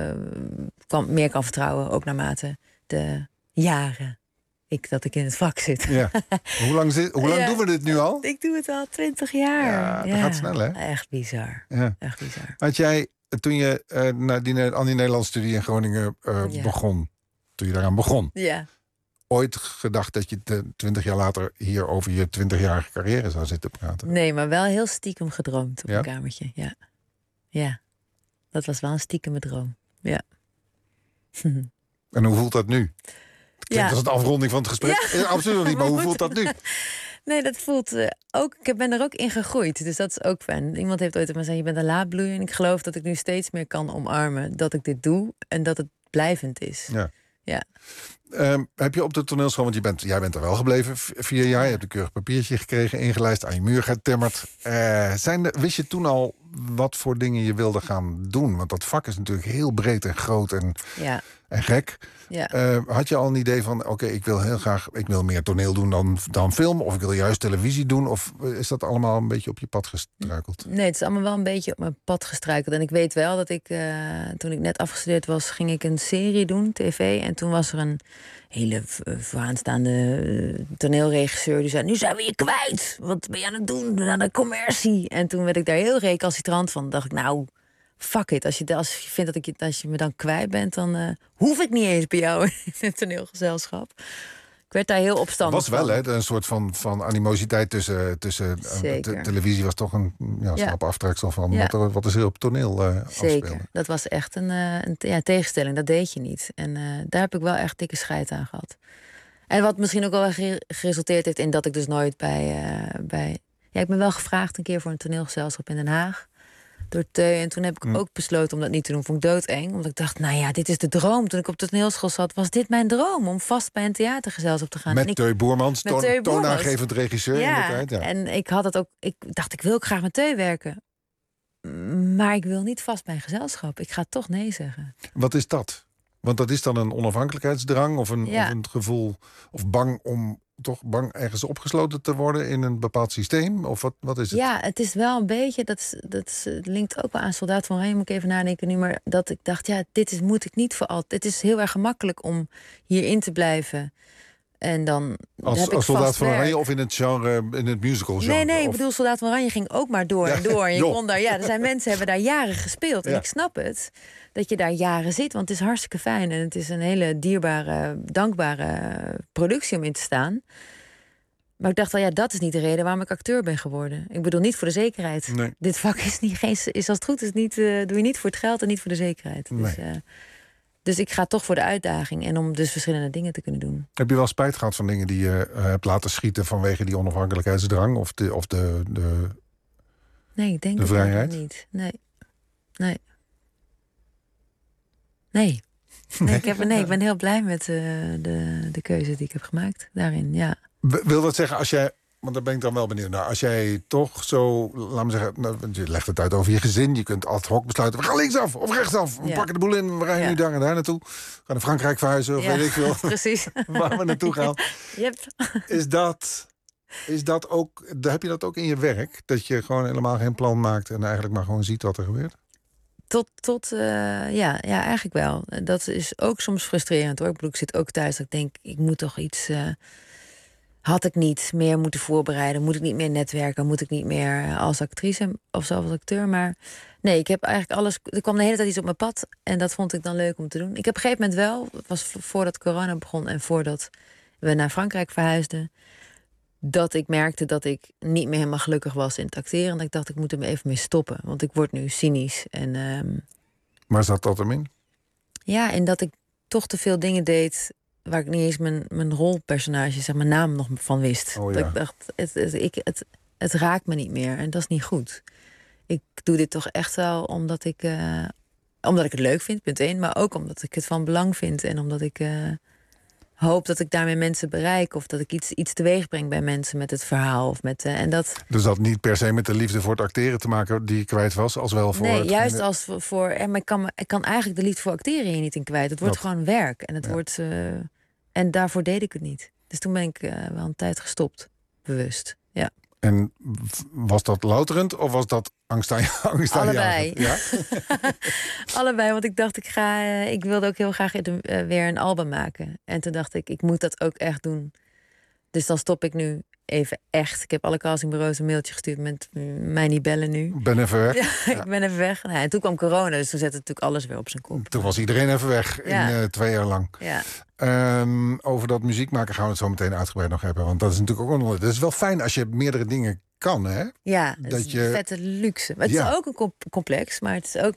meer kan vertrouwen. Ook naarmate de jaren dat ik in het vak zit. Ja. Hoe lang doen we dit nu al? Ik doe het al 20 jaar. Ja, dat gaat snel, hè? Echt bizar. Ja. Echt bizar. Had jij, toen je aan die Nederlandse studie in Groningen begon, toen je daaraan begon, ooit gedacht dat je 20 jaar later hier over je 20-jarige carrière zou zitten praten? Nee, maar wel heel stiekem gedroomd op een kamertje. Ja, dat was wel een stiekeme droom. Ja. En hoe voelt dat nu? Klinkt als een afronding van het gesprek. Ja. Absoluut niet, maar hoe voelt dat nu? Nee, dat voelt ook... Ik ben er ook in gegroeid, dus dat is ook fijn. Iemand heeft ooit gezegd, je bent een laadbloeier. En ik geloof dat ik nu steeds meer kan omarmen dat ik dit doe en dat het blijvend is. Ja. Heb je op de toneelschool, want jij bent er wel gebleven 4 jaar... je hebt een keurig papiertje gekregen, ingelijst, aan je muur getimmerd. Wist je toen al wat voor dingen je wilde gaan doen? Want dat vak is natuurlijk heel breed en groot en gek. Ja. Had je al een idee van, oké, ik wil meer toneel doen dan film... of ik wil juist televisie doen? Of is dat allemaal een beetje op je pad gestruikeld? Nee, het is allemaal wel een beetje op mijn pad gestruikeld. En ik weet wel dat ik, toen ik net afgestudeerd was... ging ik een serie doen, tv. En toen was er een hele vooraanstaande toneelregisseur... die zei, nu zijn we je kwijt. Wat ben je aan het doen? Aan de commercie. En toen werd ik daar heel recalcitrant van. Dacht ik, nou... fuck it, als je vindt als je me dan kwijt bent... dan hoef ik niet eens bij jou in het toneelgezelschap. Ik werd daar heel opstandig van. Was wel, hè? Een soort van animositeit tussen televisie... was toch een slap aftreksel van wat is er op toneel afspelen. Zeker, dat was echt een tegenstelling. Dat deed je niet. En daar heb ik wel echt dikke scheid aan gehad. En wat misschien ook wel geresulteerd heeft... in dat ik dus nooit bij... Ja, ik ben wel gevraagd een keer voor een toneelgezelschap in Den Haag... door Teu. En toen heb ik ook besloten om dat niet te doen. Vond ik doodeng. Omdat ik dacht, nou ja, dit is de droom. Toen ik op de toneelschool zat, was dit mijn droom. Om vast bij een theatergezelschap te gaan. Met Teu Boermans, toonaangevend regisseur in de tijd. Ja. En ik had het ook. Ik dacht, ik wil ook graag met Teu werken. Maar ik wil niet vast bij een gezelschap. Ik ga toch nee zeggen. Wat is dat? Want dat is dan een onafhankelijkheidsdrang of een gevoel... of bang ergens opgesloten te worden in een bepaald systeem? Of wat is het? Ja, het is wel een beetje... Dat linkt ook wel aan Soldaat van Oranje, moet ik even nadenken nu... maar dat ik dacht, moet ik niet voor altijd... Het is heel erg gemakkelijk om hierin te blijven... En dan als Soldaat van Oranje of in het genre, in het musical genre? Nee, ik bedoel, Soldaat van Oranje ging ook maar door en door. En je kon daar, er zijn mensen hebben daar jaren gespeeld. En ik snap het, dat je daar jaren zit. Want het is hartstikke fijn. En het is een hele dierbare, dankbare productie om in te staan. Maar ik dacht wel, dat is niet de reden waarom ik acteur ben geworden. Ik bedoel, niet voor de zekerheid. Nee. Dit vak is als het goed is, doe je niet voor het geld en niet voor de zekerheid. Nee. Dus ik ga toch voor de uitdaging en om dus verschillende dingen te kunnen doen. Heb je wel spijt gehad van dingen die je hebt laten schieten... vanwege die onafhankelijkheidsdrang of de nee, ik denk de vrijheid? Niet. Nee. Ik ben heel blij met de keuze die ik heb gemaakt daarin, ja. Wil dat zeggen, als jij... Want daar ben ik dan wel benieuwd naar. Als jij toch zo, laat me zeggen... je legt het uit over je gezin. Je kunt ad hoc besluiten, we gaan linksaf of rechtsaf. We pakken de boel in, we rijden nu daar en daar naartoe. We gaan naar Frankrijk verhuizen, of weet ik veel. Precies. Waar we naartoe gaan. Yep. Is dat ook... Heb je dat ook in je werk? Dat je gewoon helemaal geen plan maakt... en eigenlijk maar gewoon ziet wat er gebeurt? Ja, eigenlijk wel. Dat is ook soms frustrerend, hoor. Ik bedoel, ik zit ook thuis dat ik denk... ik moet toch iets... had ik niet meer moeten voorbereiden? Moet ik niet meer netwerken? Moet ik niet meer als actrice of zelfs als acteur? Maar nee, ik heb eigenlijk alles... Er kwam de hele tijd iets op mijn pad en dat vond ik dan leuk om te doen. Ik heb op een gegeven moment wel, het was voordat corona begon... en voordat we naar Frankrijk verhuisden... dat ik merkte dat ik niet meer helemaal gelukkig was in het acteren. En dat ik dacht, ik moet er even mee stoppen. Want ik word nu cynisch. Maar zat dat hem in? Ja, en dat ik toch te veel dingen deed... waar ik niet eens mijn rolpersonage, zeg mijn naam nog van wist. Oh, ja. Dat ik dacht, het raakt me niet meer en dat is niet goed. Ik doe dit toch echt wel omdat ik het leuk vind, punt 1. Maar ook omdat ik het van belang vind. En omdat ik hoop dat ik daarmee mensen bereik. Of dat ik iets teweeg breng bij mensen met het verhaal. Of met, Dus dat niet per se met de liefde voor het acteren te maken die je kwijt was? Als wel voor nee, juist als voor... Maar ik kan eigenlijk de liefde voor acteren hier niet in kwijt. Het wordt gewoon werk. En het wordt... En daarvoor deed ik het niet. Dus toen ben ik wel een tijd gestopt. Bewust, ja. En was dat louterend of was dat angst aan allebei. Ja? Allebei, want ik dacht, ik wilde ook heel graag weer een album maken. En toen dacht ik moet dat ook echt doen. Dus dan stop ik nu even echt. Ik heb alle castingbureaus een mailtje gestuurd met mij niet bellen nu. Ik ben even weg. Ja, ik ben even weg. Nou, en toen kwam corona, dus toen zette natuurlijk alles weer op zijn kop. Toen was iedereen even weg in 2 jaar lang. Ja. Over dat muziek maken gaan we het zo meteen uitgebreid nog hebben. Want dat is natuurlijk ook het is wel fijn als je meerdere dingen kan, hè? Ja, dat is een vette luxe. Maar het is ook een complex, maar het is ook...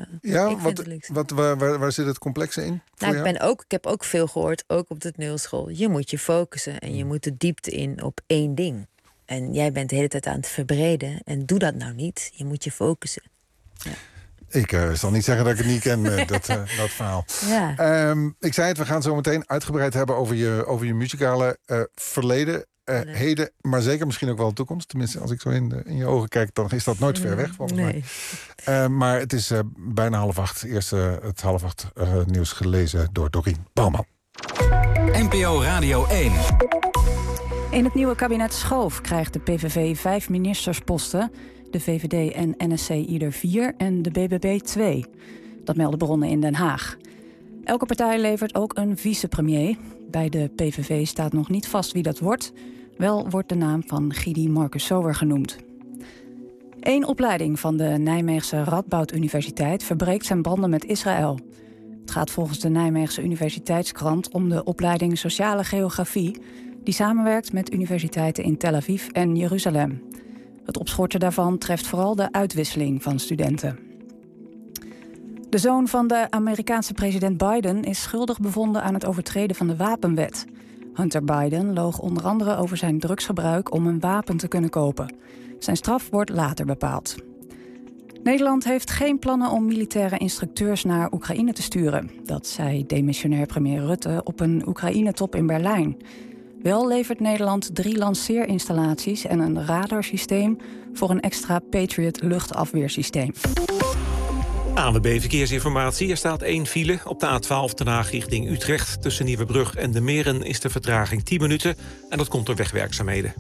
Waar zit het complexe in? Nou, ik heb ook veel gehoord, ook op de toneelschool. Je moet je focussen en je moet de diepte in op 1 ding. En jij bent de hele tijd aan het verbreden. En doe dat nou niet. Je moet je focussen. Ja. Ik zal niet zeggen dat ik het niet ken, dat verhaal. Ja. Ik zei het, we gaan het zo meteen uitgebreid hebben over je muzikale verleden, heden, maar zeker misschien ook wel de toekomst. Tenminste, als ik zo in je ogen kijk, dan is dat nooit ver weg, volgens mij. Maar het is bijna 7:30. Eerst het 7:30 nieuws gelezen door Dorien Bouwman. NPO Radio 1. In het nieuwe kabinet Schoof krijgt de PVV 5 ministersposten, de VVD en NSC ieder 4 en de BBB 2. Dat melden bronnen in Den Haag. Elke partij levert ook een vicepremier. Bij de PVV staat nog niet vast wie dat wordt. Wel wordt de naam van Gidi Marcus-Sower genoemd. Eén opleiding van de Nijmeegse Radboud Universiteit verbreekt zijn banden met Israël. Het gaat volgens de Nijmeegse Universiteitskrant om de opleiding Sociale Geografie, die samenwerkt met universiteiten in Tel Aviv en Jeruzalem. Het opschorten daarvan treft vooral de uitwisseling van studenten. De zoon van de Amerikaanse president Biden is schuldig bevonden aan het overtreden van de wapenwet. Hunter Biden loog onder andere over zijn drugsgebruik om een wapen te kunnen kopen. Zijn straf wordt later bepaald. Nederland heeft geen plannen om militaire instructeurs naar Oekraïne te sturen. Dat zei demissionair premier Rutte op een Oekraïne-top in Berlijn. Wel levert Nederland 3 lanceerinstallaties en een radarsysteem voor een extra Patriot luchtafweersysteem. ANWB Verkeersinformatie. Er staat 1 file op de A12 Den Haag richting Utrecht. Tussen Nieuwebrug en De Meren is de vertraging 10 minuten. En dat komt door wegwerkzaamheden.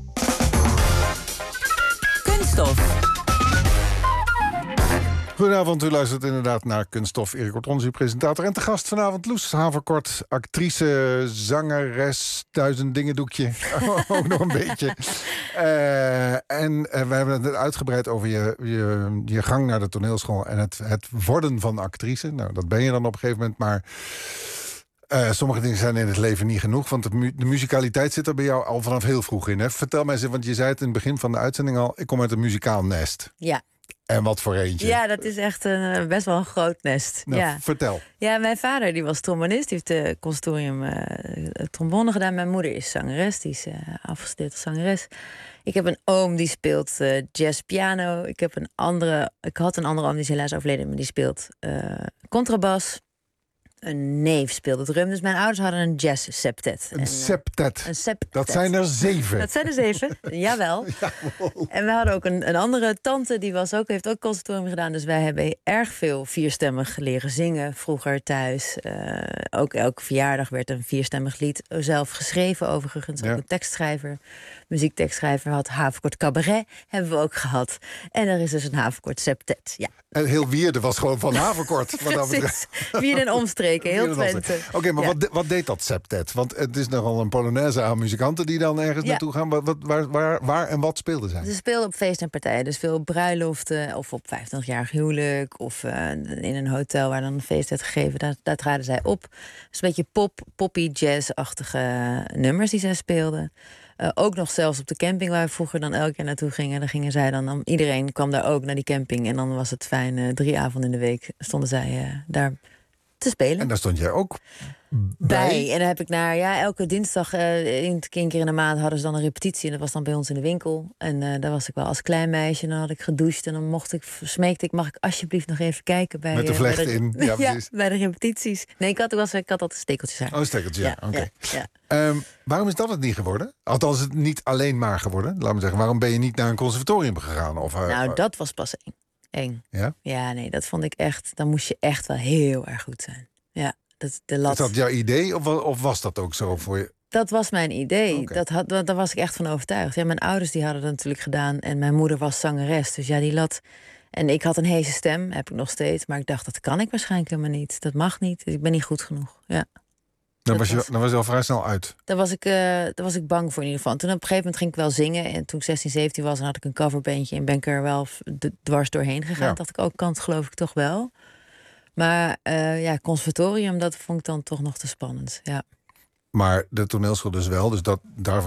Kunststof. Goedenavond, u luistert inderdaad naar Kunststof. Erik Kortons, uw presentator. En te gast vanavond Loes Haverkort, actrice, zangeres, 1000 dingen doekje. Ook nog een beetje. En we hebben het net uitgebreid over je gang naar de toneelschool en het worden van actrice. Nou, dat ben je dan op een gegeven moment, maar sommige dingen zijn in het leven niet genoeg, want de muzikaliteit zit er bij jou al vanaf heel vroeg in. Hè? Vertel mij eens, want je zei het in het begin van de uitzending al, ik kom uit een muzikaal nest. Ja. En wat voor eentje? Ja, dat is echt best wel een groot nest. Nou, ja. Vertel. Ja, mijn vader die was trombonist. Die heeft de conservatorium trombone gedaan. Mijn moeder is zangeres. Die is afgestudeerd als zangeres. Ik heb een oom die speelt jazzpiano. Ik had een andere oom, die is helaas overleden, maar die speelt contrabas. Een neef speelde drum. Dus mijn ouders hadden een jazz-septet. Een septet. Dat zijn er 7. Dat zijn er 7, jawel. En we hadden ook een andere tante, die heeft ook conservatorium gedaan. Dus wij hebben erg veel vierstemmig leren zingen vroeger thuis. Ook elke verjaardag werd een vierstemmig lied zelf geschreven, overigens. Ook een tekstschrijver, muziektekstschrijver had. Haverkort Cabaret hebben we ook gehad. En er is dus een Haverkort septet, ja. En heel Wierden was gewoon van Haverkort. Precies, Wierden en omstreken, heel Twente. Oké, maar wat deed dat septet? Want het is nogal een Polonaise aan muzikanten die dan ergens naartoe gaan. Waar en wat speelden zij? Ze speelden op feesten en partijen. Dus veel bruiloften of op 25-jarig huwelijk. Of in een hotel waar dan een feest werd gegeven. Daar traden zij op. Dus een beetje poppy, jazz-achtige nummers die zij speelden. Ook nog zelfs op de camping waar we vroeger dan elk jaar naartoe gingen. Daar gingen zij dan, iedereen kwam daar ook naar die camping. En dan was het fijn, 3 avonden in de week stonden zij daar te spelen. En daar stond jij ook bij. En dan heb ik elke dinsdag, een keer in de maand hadden ze dan een repetitie. En dat was dan bij ons in de winkel. En daar was ik wel als klein meisje. En dan had ik gedoucht en dan smeekte ik, mag ik alsjeblieft nog even kijken bij met de vlecht in. Ja, precies. Bij de repetities. Nee, ik had altijd stekeltjes aan. Oh, stekeltjes, ja. Oké. Ja. Waarom is dat het niet geworden? Althans, het niet alleen maar geworden. Laat me zeggen, waarom ben je niet naar een conservatorium gegaan? Nou, dat was pas eng. Ja? Ja, nee, dat vond ik echt. Dan moest je echt wel heel erg goed zijn. Ja, de lat. Is dat jouw idee of was dat ook zo voor je? Dat was mijn idee. Okay. Daar was ik echt van overtuigd. Ja, mijn ouders die hadden dat natuurlijk gedaan. En mijn moeder was zangeres. Dus ja, die lat. En ik had een heese stem, heb ik nog steeds. Maar ik dacht, dat kan ik waarschijnlijk helemaal niet. Dat mag niet. Dus ik ben niet goed genoeg. Ja. Dan was je al vrij snel uit. Daar was ik bang voor in ieder geval. En toen op een gegeven moment ging ik wel zingen. En toen ik 16, 17 was, dan had ik een coverbandje. En ben ik er wel dwars doorheen gegaan. Ja. Dacht ik ook, kant geloof ik toch wel. Maar conservatorium, dat vond ik dan toch nog te spannend. Ja. Maar de toneelschool dus wel. Dus daar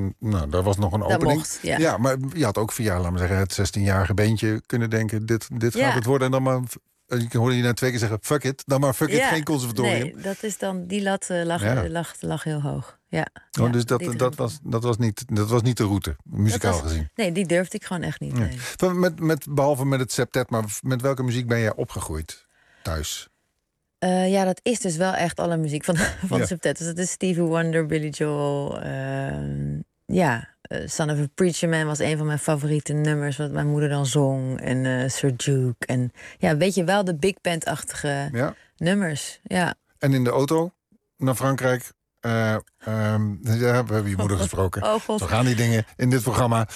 was nog een opening. Mocht, ja. Ja, maar je had ook via, laten we zeggen, het 16-jarige beentje kunnen denken, dit gaat het worden. En dan maar Ik hoorde je net 2 keer zeggen, fuck it. Dan maar fuck it, geen conservatorium. Nee, dat is dan, die lat lag heel hoog. Ja. Dus dat was niet de route, muzikaal gezien. Nee, die durfde ik gewoon echt niet. Nee. Behalve met het septet, maar met welke muziek ben jij opgegroeid thuis? Dat is dus wel echt alle muziek van de septet. Dus dat is Stevie Wonder, Billy Joel. Son of a Preacher Man was een van mijn favoriete nummers, wat mijn moeder dan zong. En Sir Duke. En weet je wel, de big band-achtige nummers. Ja. En in de auto naar Frankrijk? We hebben je moeder gesproken. Oh, God. Zo gaan die dingen in dit programma.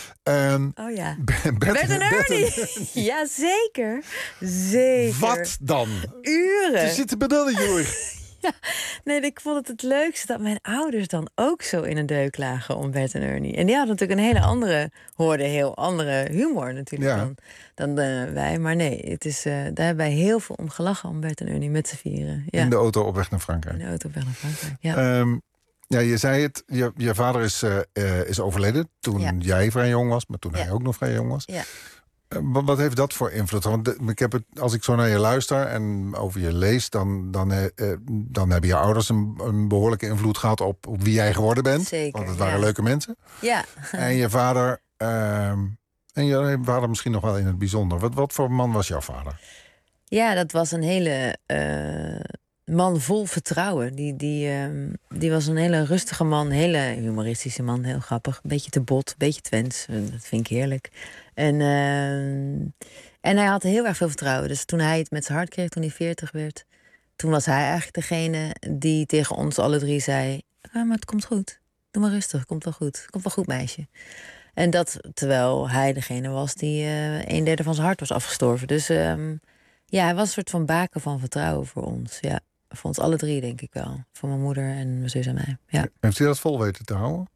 Bert en Ernie. Ja, zeker. Wat dan? Uren. Ze zitten bedoelen, joh. Nee, ik vond het leukste dat mijn ouders dan ook zo in een deuk lagen om Bert en Ernie. En die hadden natuurlijk een heel andere humor natuurlijk dan wij. Maar nee, het is, daar hebben wij heel veel om gelachen om Bert en Ernie met z'n vieren. Ja. In de auto op weg naar Frankrijk. In de auto op weg naar Frankrijk, ja. Je zei het, je vader is overleden toen jij vrij jong was, maar toen hij ook nog vrij jong was. Ja. Wat heeft dat voor invloed? Want als ik zo naar je luister en over je lees, dan hebben je ouders een behoorlijke invloed gehad op wie jij geworden bent. Zeker, want het waren leuke mensen. Ja. En je vader, misschien nog wel in het bijzonder. Wat voor man was jouw vader? Ja, dat was een hele man vol vertrouwen. Die was een hele rustige man, hele humoristische man, heel grappig. Een beetje te bot, een beetje Twents. Dat vind ik heerlijk. En hij had heel erg veel vertrouwen. Dus toen hij het met zijn hart kreeg, toen hij 40 werd, toen was hij eigenlijk degene die tegen ons alle 3 zei: maar het komt goed. Doe maar rustig, komt wel goed. Komt wel goed, meisje. En dat terwijl hij degene was die 1/3 van zijn hart was afgestorven. Dus hij was een soort van baken van vertrouwen voor ons. Ja, voor ons alle 3 denk ik wel. Voor mijn moeder en mijn zus en mij. Ja. Heeft hij dat vol weten te houden?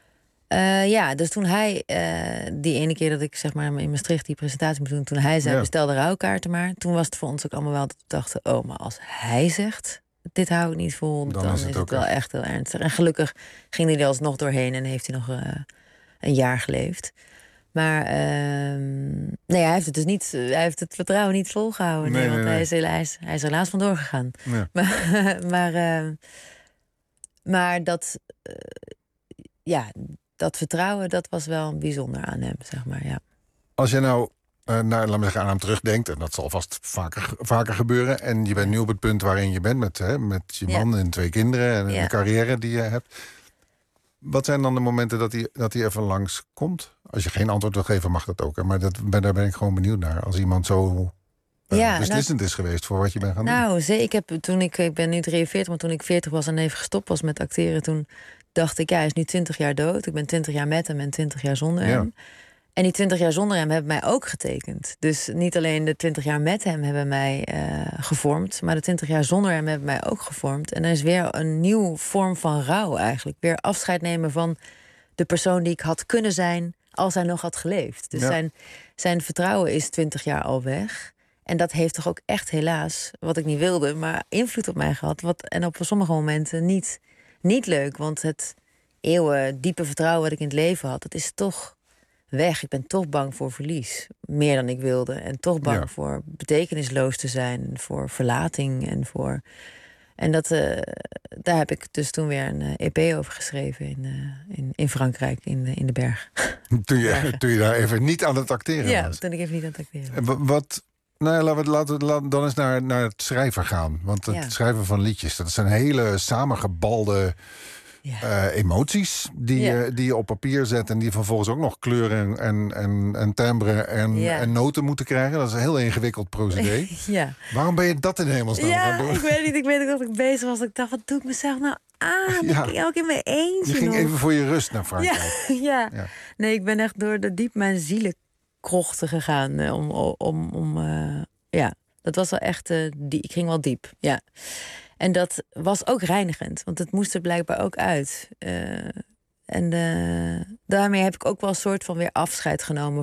Dus toen hij, die ene keer dat ik zeg maar in Maastricht die presentatie moest doen, toen hij zei, bestel de rouwkaarten maar. Toen was het voor ons ook allemaal wel dat we dachten, maar als hij zegt, dit hou ik niet vol, dan is het wel echt heel ernstig. En gelukkig ging hij er alsnog doorheen en heeft hij nog een jaar geleefd. Maar hij heeft het dus niet, hij heeft het vertrouwen niet volgehouden. Nee, want hij is helaas vandoor gegaan. Ja. Maar dat, dat vertrouwen, dat was wel bijzonder aan hem, zeg maar, ja. Als je nou aan hem terugdenkt, en dat zal vast vaker gebeuren, en je bent nu op het punt waarin je bent met je man en 2 kinderen en de carrière die je hebt. Wat zijn dan de momenten dat hij even langskomt? Als je geen antwoord wil geven, mag dat ook. Hè? Maar daar ben ik gewoon benieuwd naar. Als iemand zo beslissend is geweest voor wat je bent gaan doen. Ik ben nu 43, maar toen ik 40 was en even gestopt was met acteren, toen dacht ik, hij is nu 20 jaar dood. Ik ben 20 jaar met hem en 20 jaar zonder hem. En die 20 jaar zonder hem hebben mij ook getekend. Dus niet alleen de 20 jaar met hem hebben mij gevormd, maar de 20 jaar zonder hem hebben mij ook gevormd. En er is weer een nieuwe vorm van rouw eigenlijk. Weer afscheid nemen van de persoon die ik had kunnen zijn als hij nog had geleefd. Dus zijn vertrouwen is 20 jaar al weg. En dat heeft toch ook echt helaas, wat ik niet wilde, maar invloed op mij gehad. En op sommige momenten niet leuk. Want het eeuwen diepe vertrouwen wat ik in het leven had, dat is toch weg. Ik ben toch bang voor verlies. Meer dan ik wilde. En toch bang voor betekenisloos te zijn. Voor verlating. En daar heb ik dus toen weer een EP over geschreven in Frankrijk, in de berg. Toen je daar even niet aan het acteren was? Ja, toen ik even niet aan het acteren was. Laten we dan eens naar het schrijven gaan. Want het schrijven van liedjes, dat zijn hele samengebalde emoties die je op papier zet en die vervolgens ook nog kleuren en timbre en noten moeten krijgen. Dat is een heel ingewikkeld procedé. Waarom ben je dat in hemelsnaam gaan doen? Ik weet niet. Ik weet ook dat ik bezig was. Ik dacht, wat doe ik mezelf nou aan? Ben ik ook in mijn eentje. Je ging even voor je rust naar Frankrijk. Ja. Nee, ik ben echt door mijn zielenkrochten gegaan. Dat was wel echt ik ging wel diep. Ja. En dat was ook reinigend, want het moest er blijkbaar ook uit. Daarmee heb ik ook wel een soort van weer afscheid genomen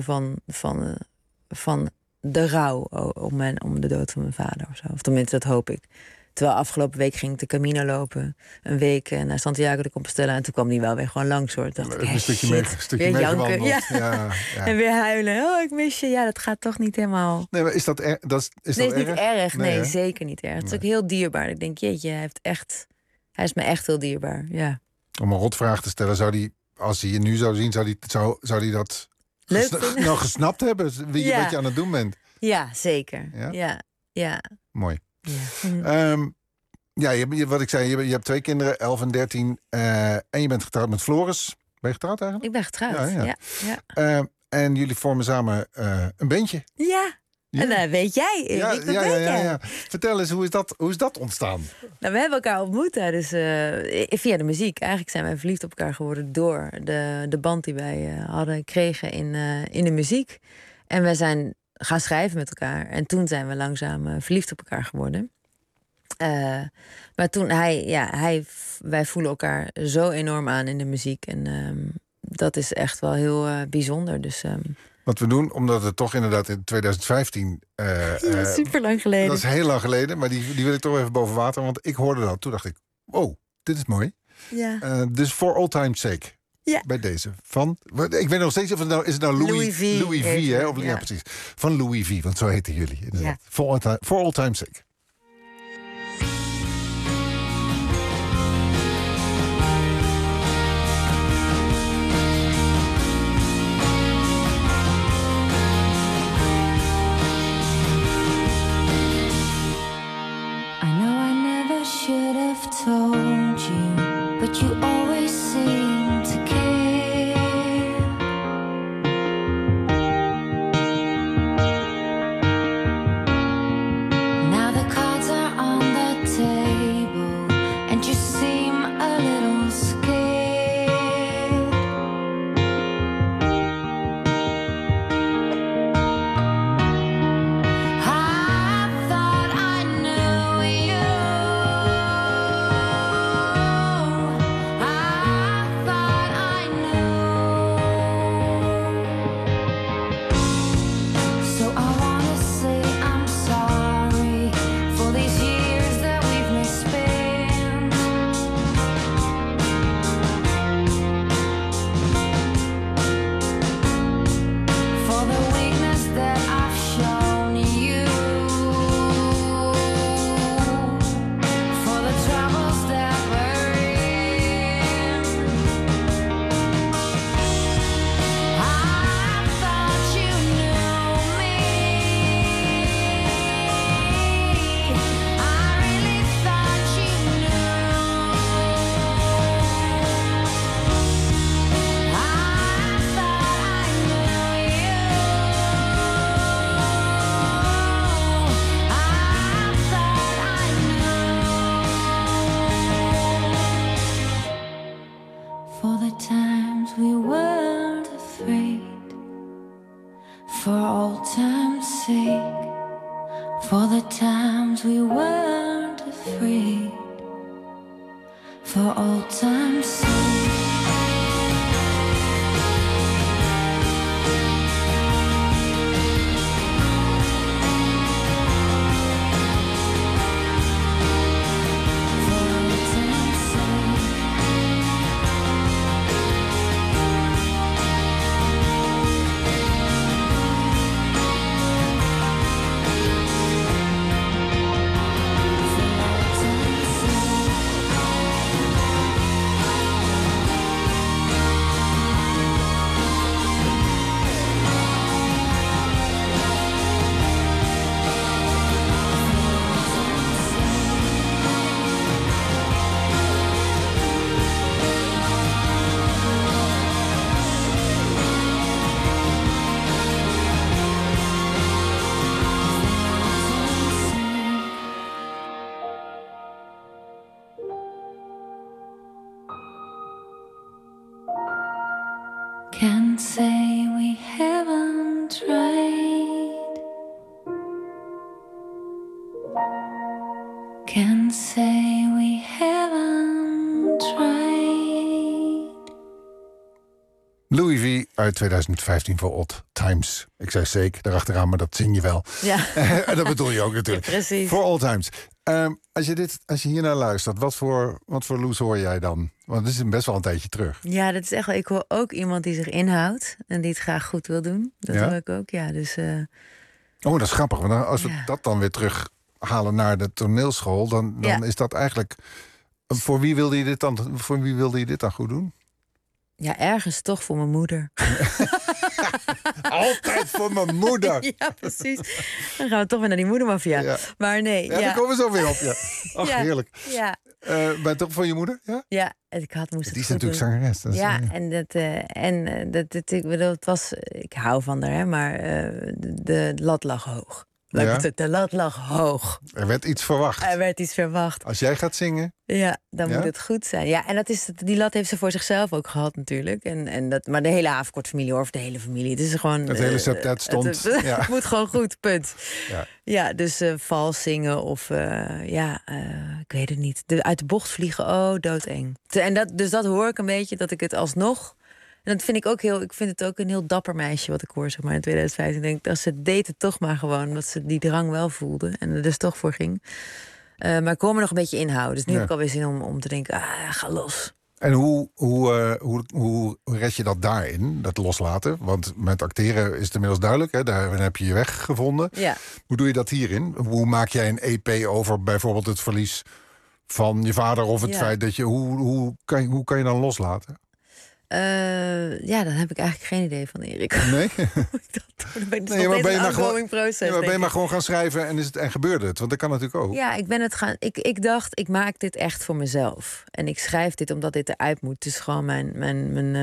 van de rouw om de dood van mijn vader of zo. Of tenminste, dat hoop ik. Terwijl afgelopen week ging ik de Camino lopen. Een week naar Santiago de Compostela. En toen kwam die wel weer gewoon langs, hoor. Dacht ik, een stukje weer janken. Ja. Ja. En weer huilen. Oh, ik mis je. Ja, dat gaat toch niet helemaal... Nee, maar is dat erg? Is niet erg. Nee, zeker niet erg. Het is ook heel dierbaar. Ik denk, jeetje, hij is me echt heel dierbaar. Ja. Om een rotvraag te stellen, zou die, als hij je nu zou zien... zou die dat gesnapt hebben? Wat je aan het doen bent? Ja, zeker. Ja. Mooi. Wat ik zei, je hebt 2 kinderen, 11 en 13. En je bent getrouwd met Floris. Ben je getrouwd eigenlijk? Ik ben getrouwd, ja. En jullie vormen samen een bandje. Ja. En dat weet jij, Erik. Ja. Vertel eens, hoe is dat ontstaan? Nou, we hebben elkaar ontmoet dus, via de muziek. Eigenlijk zijn wij verliefd op elkaar geworden door de band die wij kregen in de muziek. En wij zijn gaan schrijven met elkaar. En toen zijn we langzaam verliefd op elkaar geworden. Maar toen wij voelen elkaar zo enorm aan in de muziek. En dat is echt wel heel bijzonder. Dus... Wat we doen, omdat het toch inderdaad in 2015... super lang geleden. Dat is heel lang geleden, maar die wil ik toch even boven water. Want ik hoorde dat, toen dacht ik, wow, dit is mooi. Ja. Dus For All Time's Sake. Ja. Bij deze. Ik weet nog steeds of is het nou Louis V, hè? Ja, precies. Van Louis V, want zo heten jullie. Ja. For All Time's Sake. Should have told you, but you always seem to care. Now the cards are on the table, and you seem a little scared. I thought I knew you. For the times we weren't afraid. For old time's sake. Can't say we haven't tried. Can't say we haven't tried. Louis V uit 2015 voor Odd Times. Ik zei zeker daarachteraan, maar dat zing je wel. Ja. En dat bedoel je ook natuurlijk. Ja, precies. For All Times. Als je hiernaar luistert, wat voor Loes hoor jij dan? Want het is best wel een tijdje terug. Ja, dat is echt wel. Ik hoor ook iemand die zich inhoudt en die het graag goed wil doen. Dat hoor ik ook, ja. Dus, Oh, dat is grappig. Want als we dat dan weer terughalen naar de toneelschool, dan is dat eigenlijk. Voor wie wilde je dit dan goed doen? Ja, ergens toch voor mijn moeder. Altijd voor mijn moeder. Ja, precies. Dan gaan we toch weer naar die moedermafia. Ja. Maar nee. Ja, daar komen we zo weer op. Ja. Ach, ja, heerlijk. Ja. Ben je toch van je moeder? Ja, ja moest die is natuurlijk zangeres. Ik hou van haar, hè, maar de lat lag hoog. De lat lag hoog. Er werd iets verwacht. Als jij gaat zingen? Ja, dan moet het goed zijn. Ja, en die lat heeft ze voor zichzelf ook gehad natuurlijk. Maar de hele Haverkort-familie, of de hele familie. Het is gewoon. Het hele septet stond. Het moet gewoon goed, punt. Ja, dus vals zingen of ik weet het niet. Uit de bocht vliegen, doodeng. Dus dat hoor ik een beetje, dat ik het alsnog. En dat vind ik ook ik vind het ook een heel dapper meisje wat ik hoor, zeg maar, in 2015. Ik denk dat ze deed het toch maar gewoon, dat ze die drang wel voelde en er dus toch voor ging. Maar ik kon me nog een beetje inhouden. Dus nu heb ik alweer zin om te denken, ga los. En hoe red je dat daarin, dat loslaten? Want met acteren is het inmiddels duidelijk, hè? Daar heb je je weg gevonden. Ja. Hoe doe je dat hierin? Hoe maak jij een EP over bijvoorbeeld het verlies van je vader of het feit dat je. Hoe kan je dan loslaten? Dan heb ik eigenlijk geen idee van, Erik. Nee? Maar ben je maar gewoon gaan schrijven en gebeurde het? Want dat kan natuurlijk ook. Ja, ik dacht, ik maak dit echt voor mezelf. En ik schrijf dit omdat dit eruit moet. Het is gewoon mijn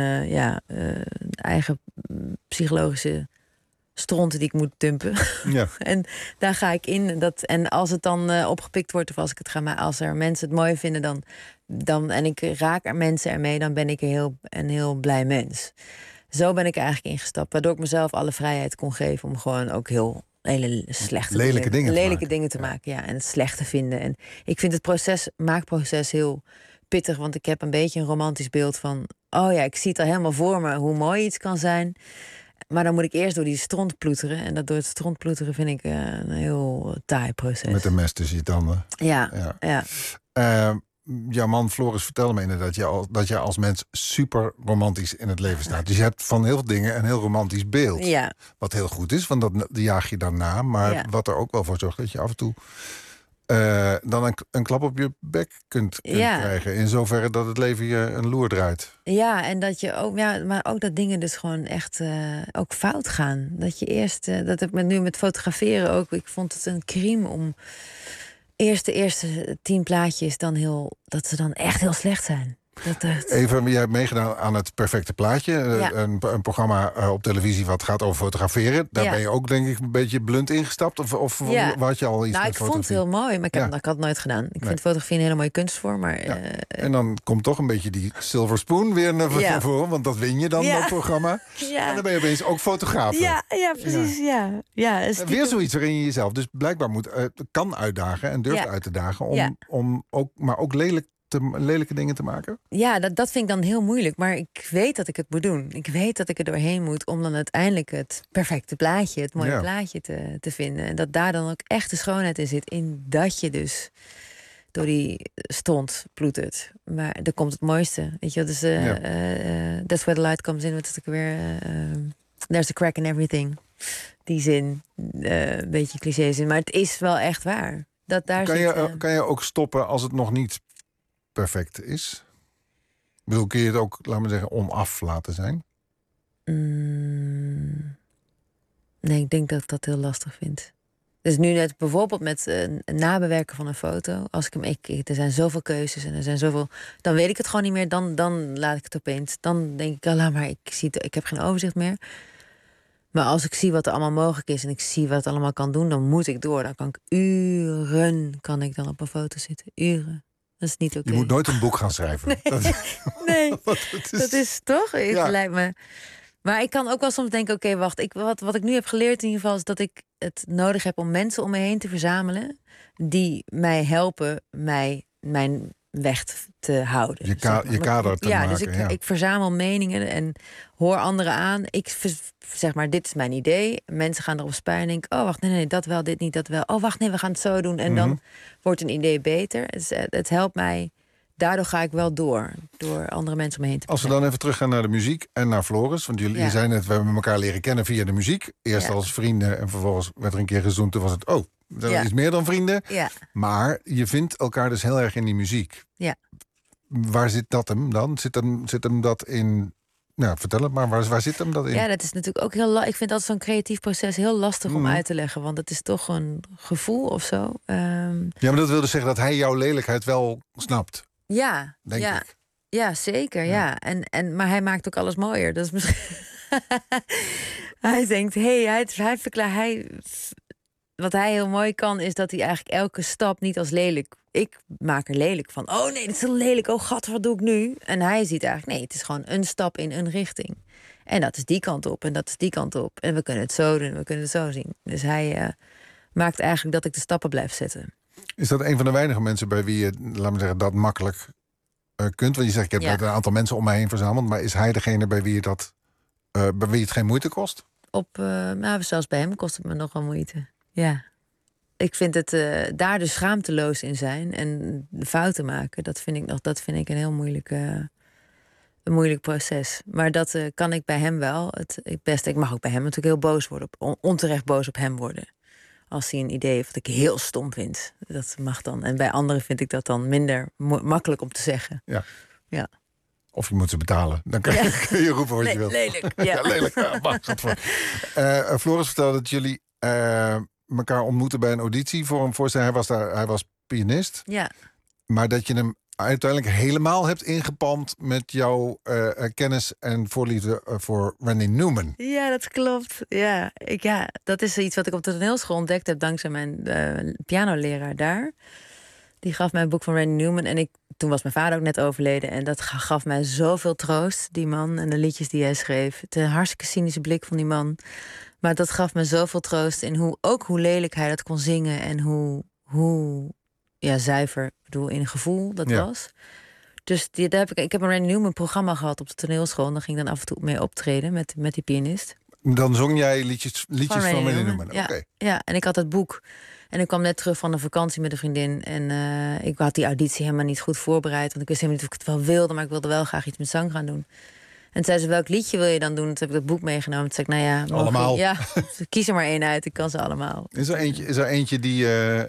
eigen psychologische stronten die ik moet dumpen. Ja. En daar ga ik in. En als het dan opgepikt wordt of als er mensen het mooi vinden, dan en ik raak er mensen ermee, dan ben ik een heel blij mens. Zo ben ik er eigenlijk ingestapt, waardoor ik mezelf alle vrijheid kon geven om gewoon ook heel hele slechte lelijke dingen te maken. Ja, en het slecht te vinden. En ik vind het maakproces heel pittig, want ik heb een beetje een romantisch beeld van, ik zie het al helemaal voor me hoe mooi iets kan zijn. Maar dan moet ik eerst door die stront ploeteren. En door het stront ploeteren vind ik een heel taai proces. Met een mes tussen je tanden. Ja. Jouw man Floris vertelde me inderdaad dat je als mens super romantisch in het leven staat. Dus je hebt van heel veel dingen een heel romantisch beeld. Ja. Wat heel goed is, want dat jaag je daarna. Maar wat er ook wel voor zorgt dat je af en toe dan een klap op je bek kunt krijgen. In zoverre dat het leven je een loer draait. Ja, en dat je ook, maar ook dat dingen dus gewoon echt ook fout gaan. Dat je eerst, dat heb ik nu met fotograferen ook. Ik vond het een crime om de eerste 10 plaatjes dat ze dan echt heel slecht zijn. Even, jij hebt meegedaan aan Het Perfecte Plaatje. Een programma op televisie wat gaat over fotograferen. Daar ben je ook, denk ik, een beetje blunt ingestapt? Of had je al iets met fotografie? Ik vond het heel mooi, maar ik had het nooit gedaan. Ik vind fotografie een hele mooie kunstvorm. Maar, en dan komt toch een beetje die Silver Spoon weer naar voren. Want dat win je dan, dat programma. Ja. En dan ben je opeens ook fotograaf. Ja, precies. Ja, weer zoiets waarin je jezelf dus blijkbaar kan uitdagen en durft uit te dagen. Om ook lelijke dingen te maken? Ja, dat vind ik dan heel moeilijk. Maar ik weet dat ik het moet doen. Ik weet dat ik er doorheen moet om dan uiteindelijk het perfecte plaatje, het mooie plaatje te vinden. En dat daar dan ook echt de schoonheid in zit. In dat je dus door die stront ploetert. Maar er komt het mooiste. Weet je, dus that's where the light comes in. Wat is het ook weer? There's a crack in everything. Die zin. Een beetje cliché zin. Maar het is wel echt waar. Kan je ook stoppen als het nog niet perfect is? Ik bedoel, kun je het ook, laten we zeggen, onaf laten zijn? Nee, ik denk dat ik dat heel lastig vind. Dus nu net bijvoorbeeld met nabewerken van een foto. Als ik er zijn zoveel keuzes en er zijn zoveel. Dan weet ik het gewoon niet meer. Dan laat ik het opeens. Dan denk ik, laat maar, ik heb geen overzicht meer. Maar als ik zie wat er allemaal mogelijk is en ik zie wat het allemaal kan doen, dan moet ik door. Dan kan ik uren dan op een foto zitten. Uren. Dat is niet oké. Je moet nooit een boek gaan schrijven. Nee, dat is toch? Het lijkt me. Maar ik kan ook wel soms denken, oké, wacht. Wat ik nu heb geleerd in ieder geval is dat ik het nodig heb om mensen om me heen te verzamelen die mij helpen mijn weg te houden. Je kader te maken. Dus ik verzamel meningen en hoor anderen aan. Ik zeg maar, dit is mijn idee. Mensen gaan erop spuien en denken, oh wacht, nee, dat wel, dit niet, dat wel. Oh wacht, nee, we gaan het zo doen. En dan wordt een idee beter. Het helpt mij. Daardoor ga ik wel door andere mensen om me heen te Als we dan even teruggaan naar de muziek en naar Floris. Want jullie zijn net, we hebben elkaar leren kennen via de muziek. Eerst als vrienden en vervolgens werd er een keer gezoend. Toen was het, dat is iets meer dan vrienden. Ja. Maar je vindt elkaar dus heel erg in die muziek. Ja. Waar zit dat hem dan? Zit hem dat in... Nou, vertel het maar. Waar zit hem dat in? Ja, dat is natuurlijk ook heel... Ik vind altijd zo'n creatief proces heel lastig om uit te leggen. Want het is toch een gevoel of zo. Ja, maar dat wil dus zeggen dat hij jouw lelijkheid wel snapt. Ja, denk ik. Ja, zeker. Ja. Maar hij maakt ook alles mooier. Dat is misschien... hij denkt, wat hij heel mooi kan, is dat hij eigenlijk elke stap niet als lelijk... Ik maak er lelijk van. Oh nee, dit is heel lelijk. Oh gat, wat doe ik nu? En hij ziet eigenlijk, nee, het is gewoon een stap in een richting. En dat is die kant op en dat is die kant op. En we kunnen het zo doen, we kunnen het zo zien. Dus hij maakt eigenlijk dat ik de stappen blijf zetten. Is dat een van de weinige mensen bij wie je, laat me zeggen, dat makkelijk kunt? Want je zegt, ik heb een aantal mensen om mij heen verzameld. Maar is hij degene bij wie het geen moeite kost? Zelfs bij hem kost het me nog wel moeite. Ja. Ik vind het daar dus schaamteloos in zijn en fouten maken. Dat vind ik een heel moeilijk proces. Maar dat kan ik bij hem wel het beste. Ik mag ook bij hem natuurlijk heel boos worden. Onterecht boos op hem worden. Als hij een idee heeft wat ik heel stom vind. Dat mag dan. En bij anderen vind ik dat dan minder makkelijk om te zeggen. Ja. Of je moet ze betalen. Dan kun je roepen wat je wilt. Lelijk. Ja. Lelijk. Floris vertelde dat jullie elkaar ontmoeten bij een auditie voor een voorstelling. Hij was pianist. Ja. Maar dat je hem uiteindelijk helemaal hebt ingepalmd met jouw kennis en voorliefde voor Randy Newman. Ja, dat klopt. Ja, dat is iets wat ik op de toneelschool ontdekt heb dankzij mijn pianoleraar daar. Die gaf mij een boek van Randy Newman. En toen was mijn vader ook net overleden. En dat gaf mij zoveel troost, die man. En de liedjes die hij schreef. Het een hartstikke cynische blik van die man. Maar dat gaf me zoveel troost in hoe lelijk hij dat kon zingen. En hoe zuiver, in gevoel dat was. Dus ik heb een Randy Newman programma gehad op de toneelschool. En dan ging ik dan af en toe mee optreden met die pianist. Dan zong jij liedjes van Randy Newman? Ja, ja, en ik had dat boek. En ik kwam net terug van een vakantie met een vriendin. En ik had die auditie helemaal niet goed voorbereid. Want ik wist helemaal niet of ik het wel wilde. Maar ik wilde wel graag iets met zang gaan doen. En toen zei ze, welk liedje wil je dan doen? Toen heb ik dat boek meegenomen. Toen zei ik, allemaal. Ja, kies er maar één uit. Ik kan ze allemaal. Is er eentje die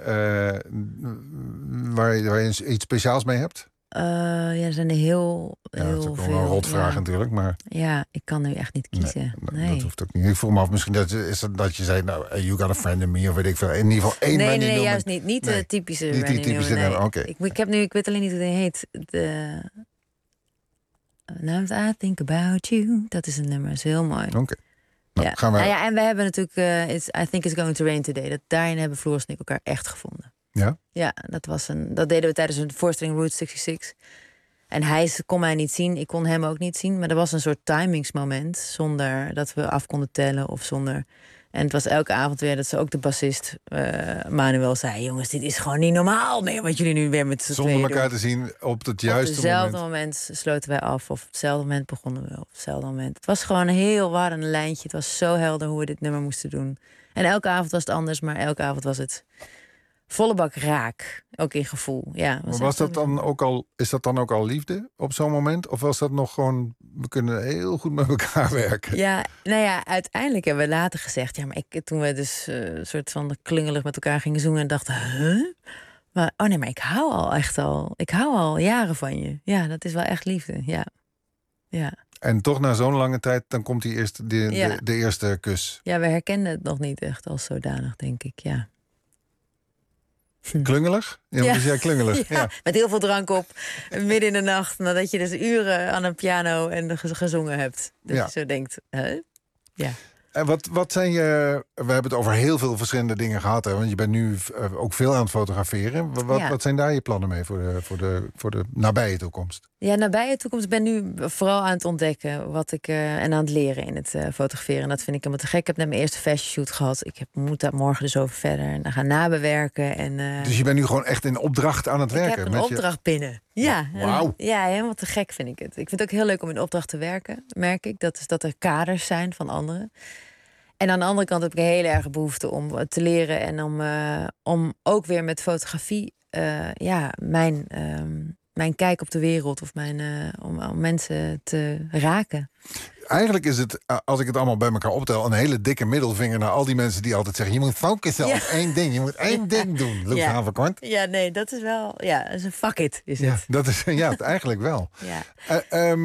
waar je iets speciaals mee hebt? Er zijn er heel veel. Dat is ook wel een rotvraag natuurlijk. Maar... Ja, ik kan nu echt niet kiezen. Nee. Dat hoeft ook niet. Ik vroeg me af, misschien dat je zei, you got a friend in me, of weet ik veel. In ieder geval één Randy Newman. Nee, juist niet. Niet de typische niet Randy Newman. Okay. Ik weet alleen niet hoe die heet. Now I Think About You. Dat is een nummer, dat is heel mooi. Oké. Nou, gaan we... en we hebben natuurlijk I Think It's Going to Rain Today. Daarin hebben Floris en ik elkaar echt gevonden. Ja? Ja, dat deden we tijdens een voorstelling Route 66. En hij kon mij niet zien, ik kon hem ook niet zien. Maar er was een soort timingsmoment, zonder dat we af konden tellen of zonder... En het was elke avond weer dat ze ook de bassist Manuel zei... jongens, dit is gewoon niet normaal meer wat jullie nu weer met z'n tweeën doen. Zonder elkaar te zien op het juiste moment. Op hetzelfde moment sloten wij af. Of op hetzelfde moment begonnen we. Op hetzelfde moment. Het was gewoon een heel warrend lijntje. Het was zo helder hoe we dit nummer moesten doen. En elke avond was het anders, maar elke avond was het... volle bak raak, ook in gevoel. Ja, maar is dat dan ook al liefde op zo'n moment? Of was dat nog gewoon, we kunnen heel goed met elkaar werken? Ja, nou ja, uiteindelijk hebben we later gezegd... ja, maar toen we dus een soort van klungelig met elkaar gingen zoenen... en dachten, maar ik hou al jaren van je. Ja, dat is wel echt liefde, ja. En toch na zo'n lange tijd, dan komt die de eerste kus. Ja, we herkenden het nog niet echt als zodanig, denk ik, ja. Klungelig? Ja, dus jij klungelig. Ja, met heel veel drank op, midden in de nacht... nadat je dus uren aan een piano en gezongen hebt. Dus je zo denkt, ja. En wat zijn we hebben het over heel veel verschillende dingen gehad, hè? Want je bent nu ook veel aan het fotograferen. Wat zijn daar je plannen mee voor de nabije toekomst? Ja, nabije toekomst. Ik ben nu vooral aan het ontdekken wat ik en aan het leren in het fotograferen. En dat vind ik helemaal te gek. Ik heb net mijn eerste fashion shoot gehad. Moet daar morgen dus over verder en dan gaan nabewerken. En, dus je bent nu gewoon echt in opdracht aan het werken? Ik heb een opdracht binnen. Ja, Wauw. Ja, helemaal te gek vind ik het. Ik vind het ook heel leuk om in opdracht te werken, merk ik. Dat er kaders zijn van anderen. En aan de andere kant heb ik een hele erge behoefte om te leren... en om ook weer met fotografie mijn kijk op de wereld... of om mensen te raken. Eigenlijk is het, als ik het allemaal bij elkaar optel... een hele dikke middelvinger naar al die mensen die altijd zeggen... je moet focussen op één ding, je moet één ding doen. Loes Haverkort. Ja, nee, dat is wel... Ja, dat is een fuck it, is het. Ja, dat is eigenlijk wel. Ja.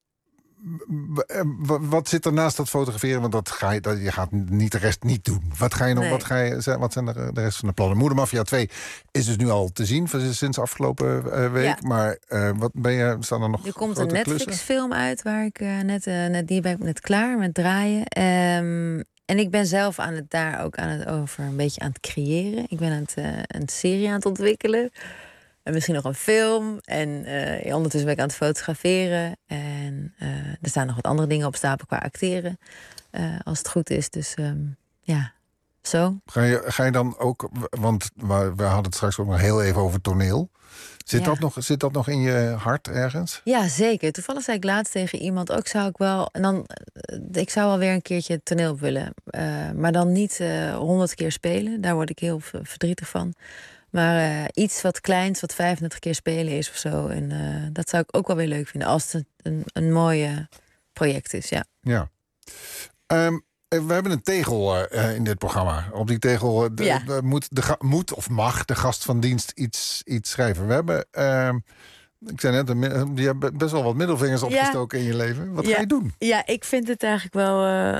Wat zit er naast dat fotograferen? Want je gaat niet de rest niet doen. Wat ga je nog? Nee. Wat zijn de rest van de plannen? Moedermafia 2 is dus nu al te zien sinds afgelopen week. Ja. Maar wat staan er nog? Er komt een Netflix-film uit waar ik die ben ik net klaar met draaien. En ik ben zelf een beetje aan het creëren. Ik ben een serie aan het ontwikkelen. En misschien nog een film. En ondertussen ben ik aan het fotograferen. En er staan nog wat andere dingen op stapel qua acteren. Als het goed is. Dus zo. Ga je dan ook... Want we hadden het straks ook nog heel even over toneel. Zit dat nog in je hart ergens? Ja, zeker. Toevallig zei ik laatst tegen iemand... ook zou ik wel... En dan, ik zou wel weer een keertje toneel op willen. Maar dan niet 100 keer spelen. Daar word ik heel verdrietig van. Maar iets wat kleins, wat 35 keer spelen is of zo. En dat zou ik ook wel weer leuk vinden. Als het een mooi project is, ja. Ja. We hebben een tegel in dit programma. Op die tegel moet of mag de gast van dienst iets schrijven. We hebben, ik zei net, je hebt best wel wat middelvingers opgestoken in je leven. Wat ga je doen? Ja, ik vind het eigenlijk wel...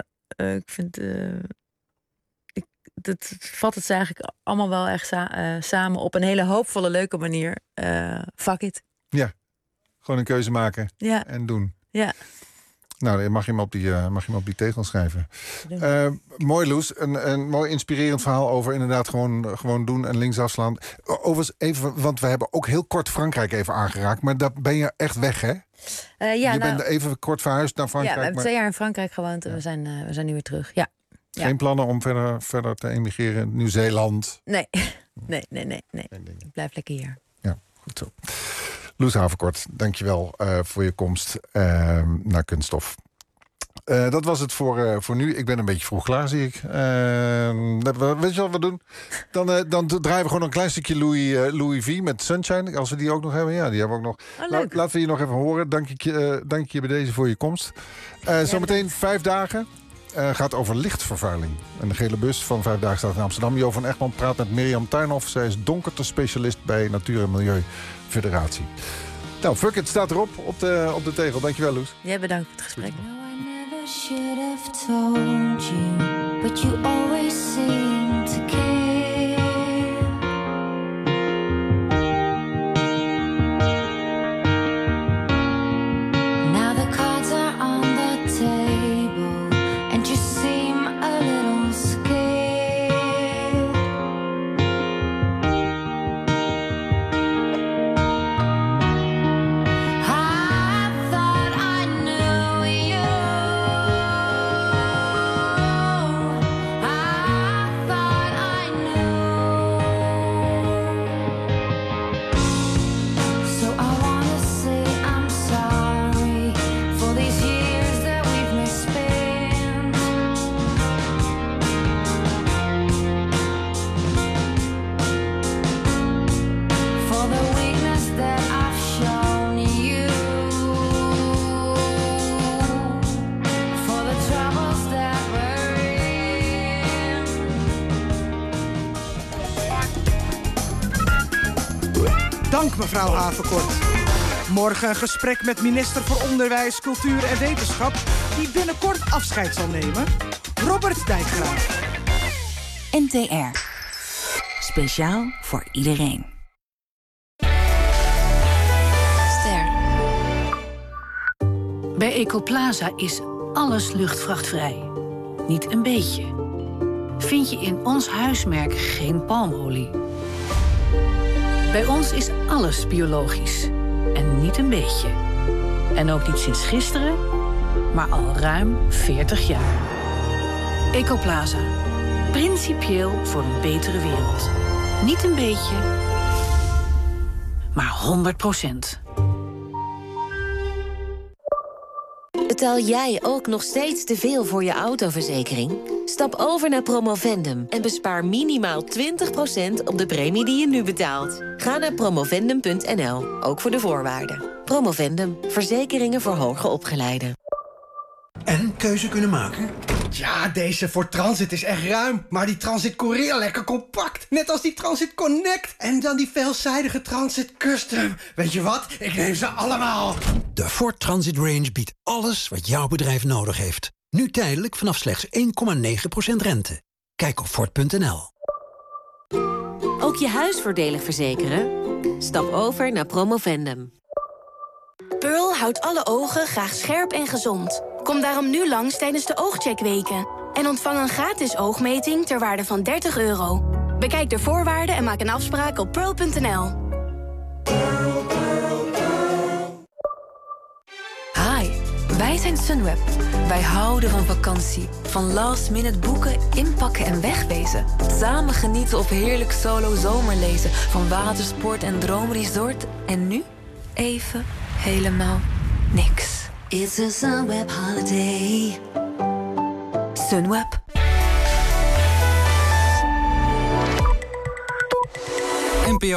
Dat vat het eigenlijk allemaal wel echt samen op een hele hoopvolle, leuke manier. Fuck it. Ja, gewoon een keuze maken en doen. Ja. Nou, dan mag je hem op die tegel schrijven. Mooi, Loes. Een mooi inspirerend verhaal over inderdaad gewoon doen en links afslaan. Overigens even, want we hebben ook heel kort Frankrijk even aangeraakt. Maar daar ben je echt weg, hè? Je bent even kort verhuisd naar Frankrijk. Ja, we hebben 2 jaar in Frankrijk gewoond en we zijn nu weer terug. Ja. Geen plannen om verder te emigreren in Nieuw-Zeeland? Nee. Ik blijf lekker hier. Ja, goed zo. Loes Haverkort, dankjewel voor je komst naar Kunststof. Dat was het voor nu. Ik ben een beetje vroeg klaar, zie ik. Weet je wat we doen? Dan draaien we gewoon een klein stukje Louis V met Sunshine. Als we die ook nog hebben. Ja, die hebben we ook nog. Laten we je nog even horen. Dank je bij deze voor je komst. Zometeen 5 dagen. Gaat over lichtvervuiling. En de gele bus van 5 dagen staat in Amsterdam. Jo van Egmond praat met Mirjam Tuinhoff. Zij is donkerte-specialist bij Natuur- en Milieufederatie. Nou, fuck it, staat erop op de tegel. Dankjewel, Loes. Jij bedankt voor het gesprek. Should have told you, but you always seem to care. Now the cards are on the table, and you seem a little scared. I thought I knew you. Dank, mevrouw Haverkort. Morgen een gesprek met minister voor Onderwijs, Cultuur en Wetenschap, die binnenkort afscheid zal nemen. Robert Dijkgraaf. NTR. Speciaal voor iedereen. Ster. Bij Ecoplaza is alles luchtvrachtvrij. Niet een beetje. Vind je in ons huismerk geen palmolie. Bij ons is alles biologisch. En niet een beetje. En ook niet sinds gisteren, maar al ruim 40 jaar. Ecoplaza. Principieel voor een betere wereld. Niet een beetje, maar 100%. Betaal jij ook nog steeds te veel voor je autoverzekering? Stap over naar Promovendum en bespaar minimaal 20% op de premie die je nu betaalt. Ga naar promovendum.nl, ook voor de voorwaarden. Promovendum, verzekeringen voor hoger opgeleiden. En keuze kunnen maken? Ja, deze Ford Transit is echt ruim. Maar die Transit Korea lekker compact. Net als die Transit Connect. En dan die veelzijdige Transit Custom. Weet je wat? Ik neem ze allemaal. De Ford Transit Range biedt alles wat jouw bedrijf nodig heeft. Nu tijdelijk vanaf slechts 1,9% rente. Kijk op Ford.nl. Ook je huis voordelig verzekeren? Stap over naar Promovendum. Pearl houdt alle ogen graag scherp en gezond. Kom daarom nu langs tijdens de oogcheckweken. En ontvang een gratis oogmeting ter waarde van €30. Bekijk de voorwaarden en maak een afspraak op pearl.nl. Hi, wij zijn Sunweb. Wij houden van vakantie. Van last minute boeken, inpakken en wegwezen. Samen genieten of heerlijk solo zomerlezen. Van watersport en droomresort. En nu even helemaal niks. It's a Sunweb holiday. Sunweb. NPO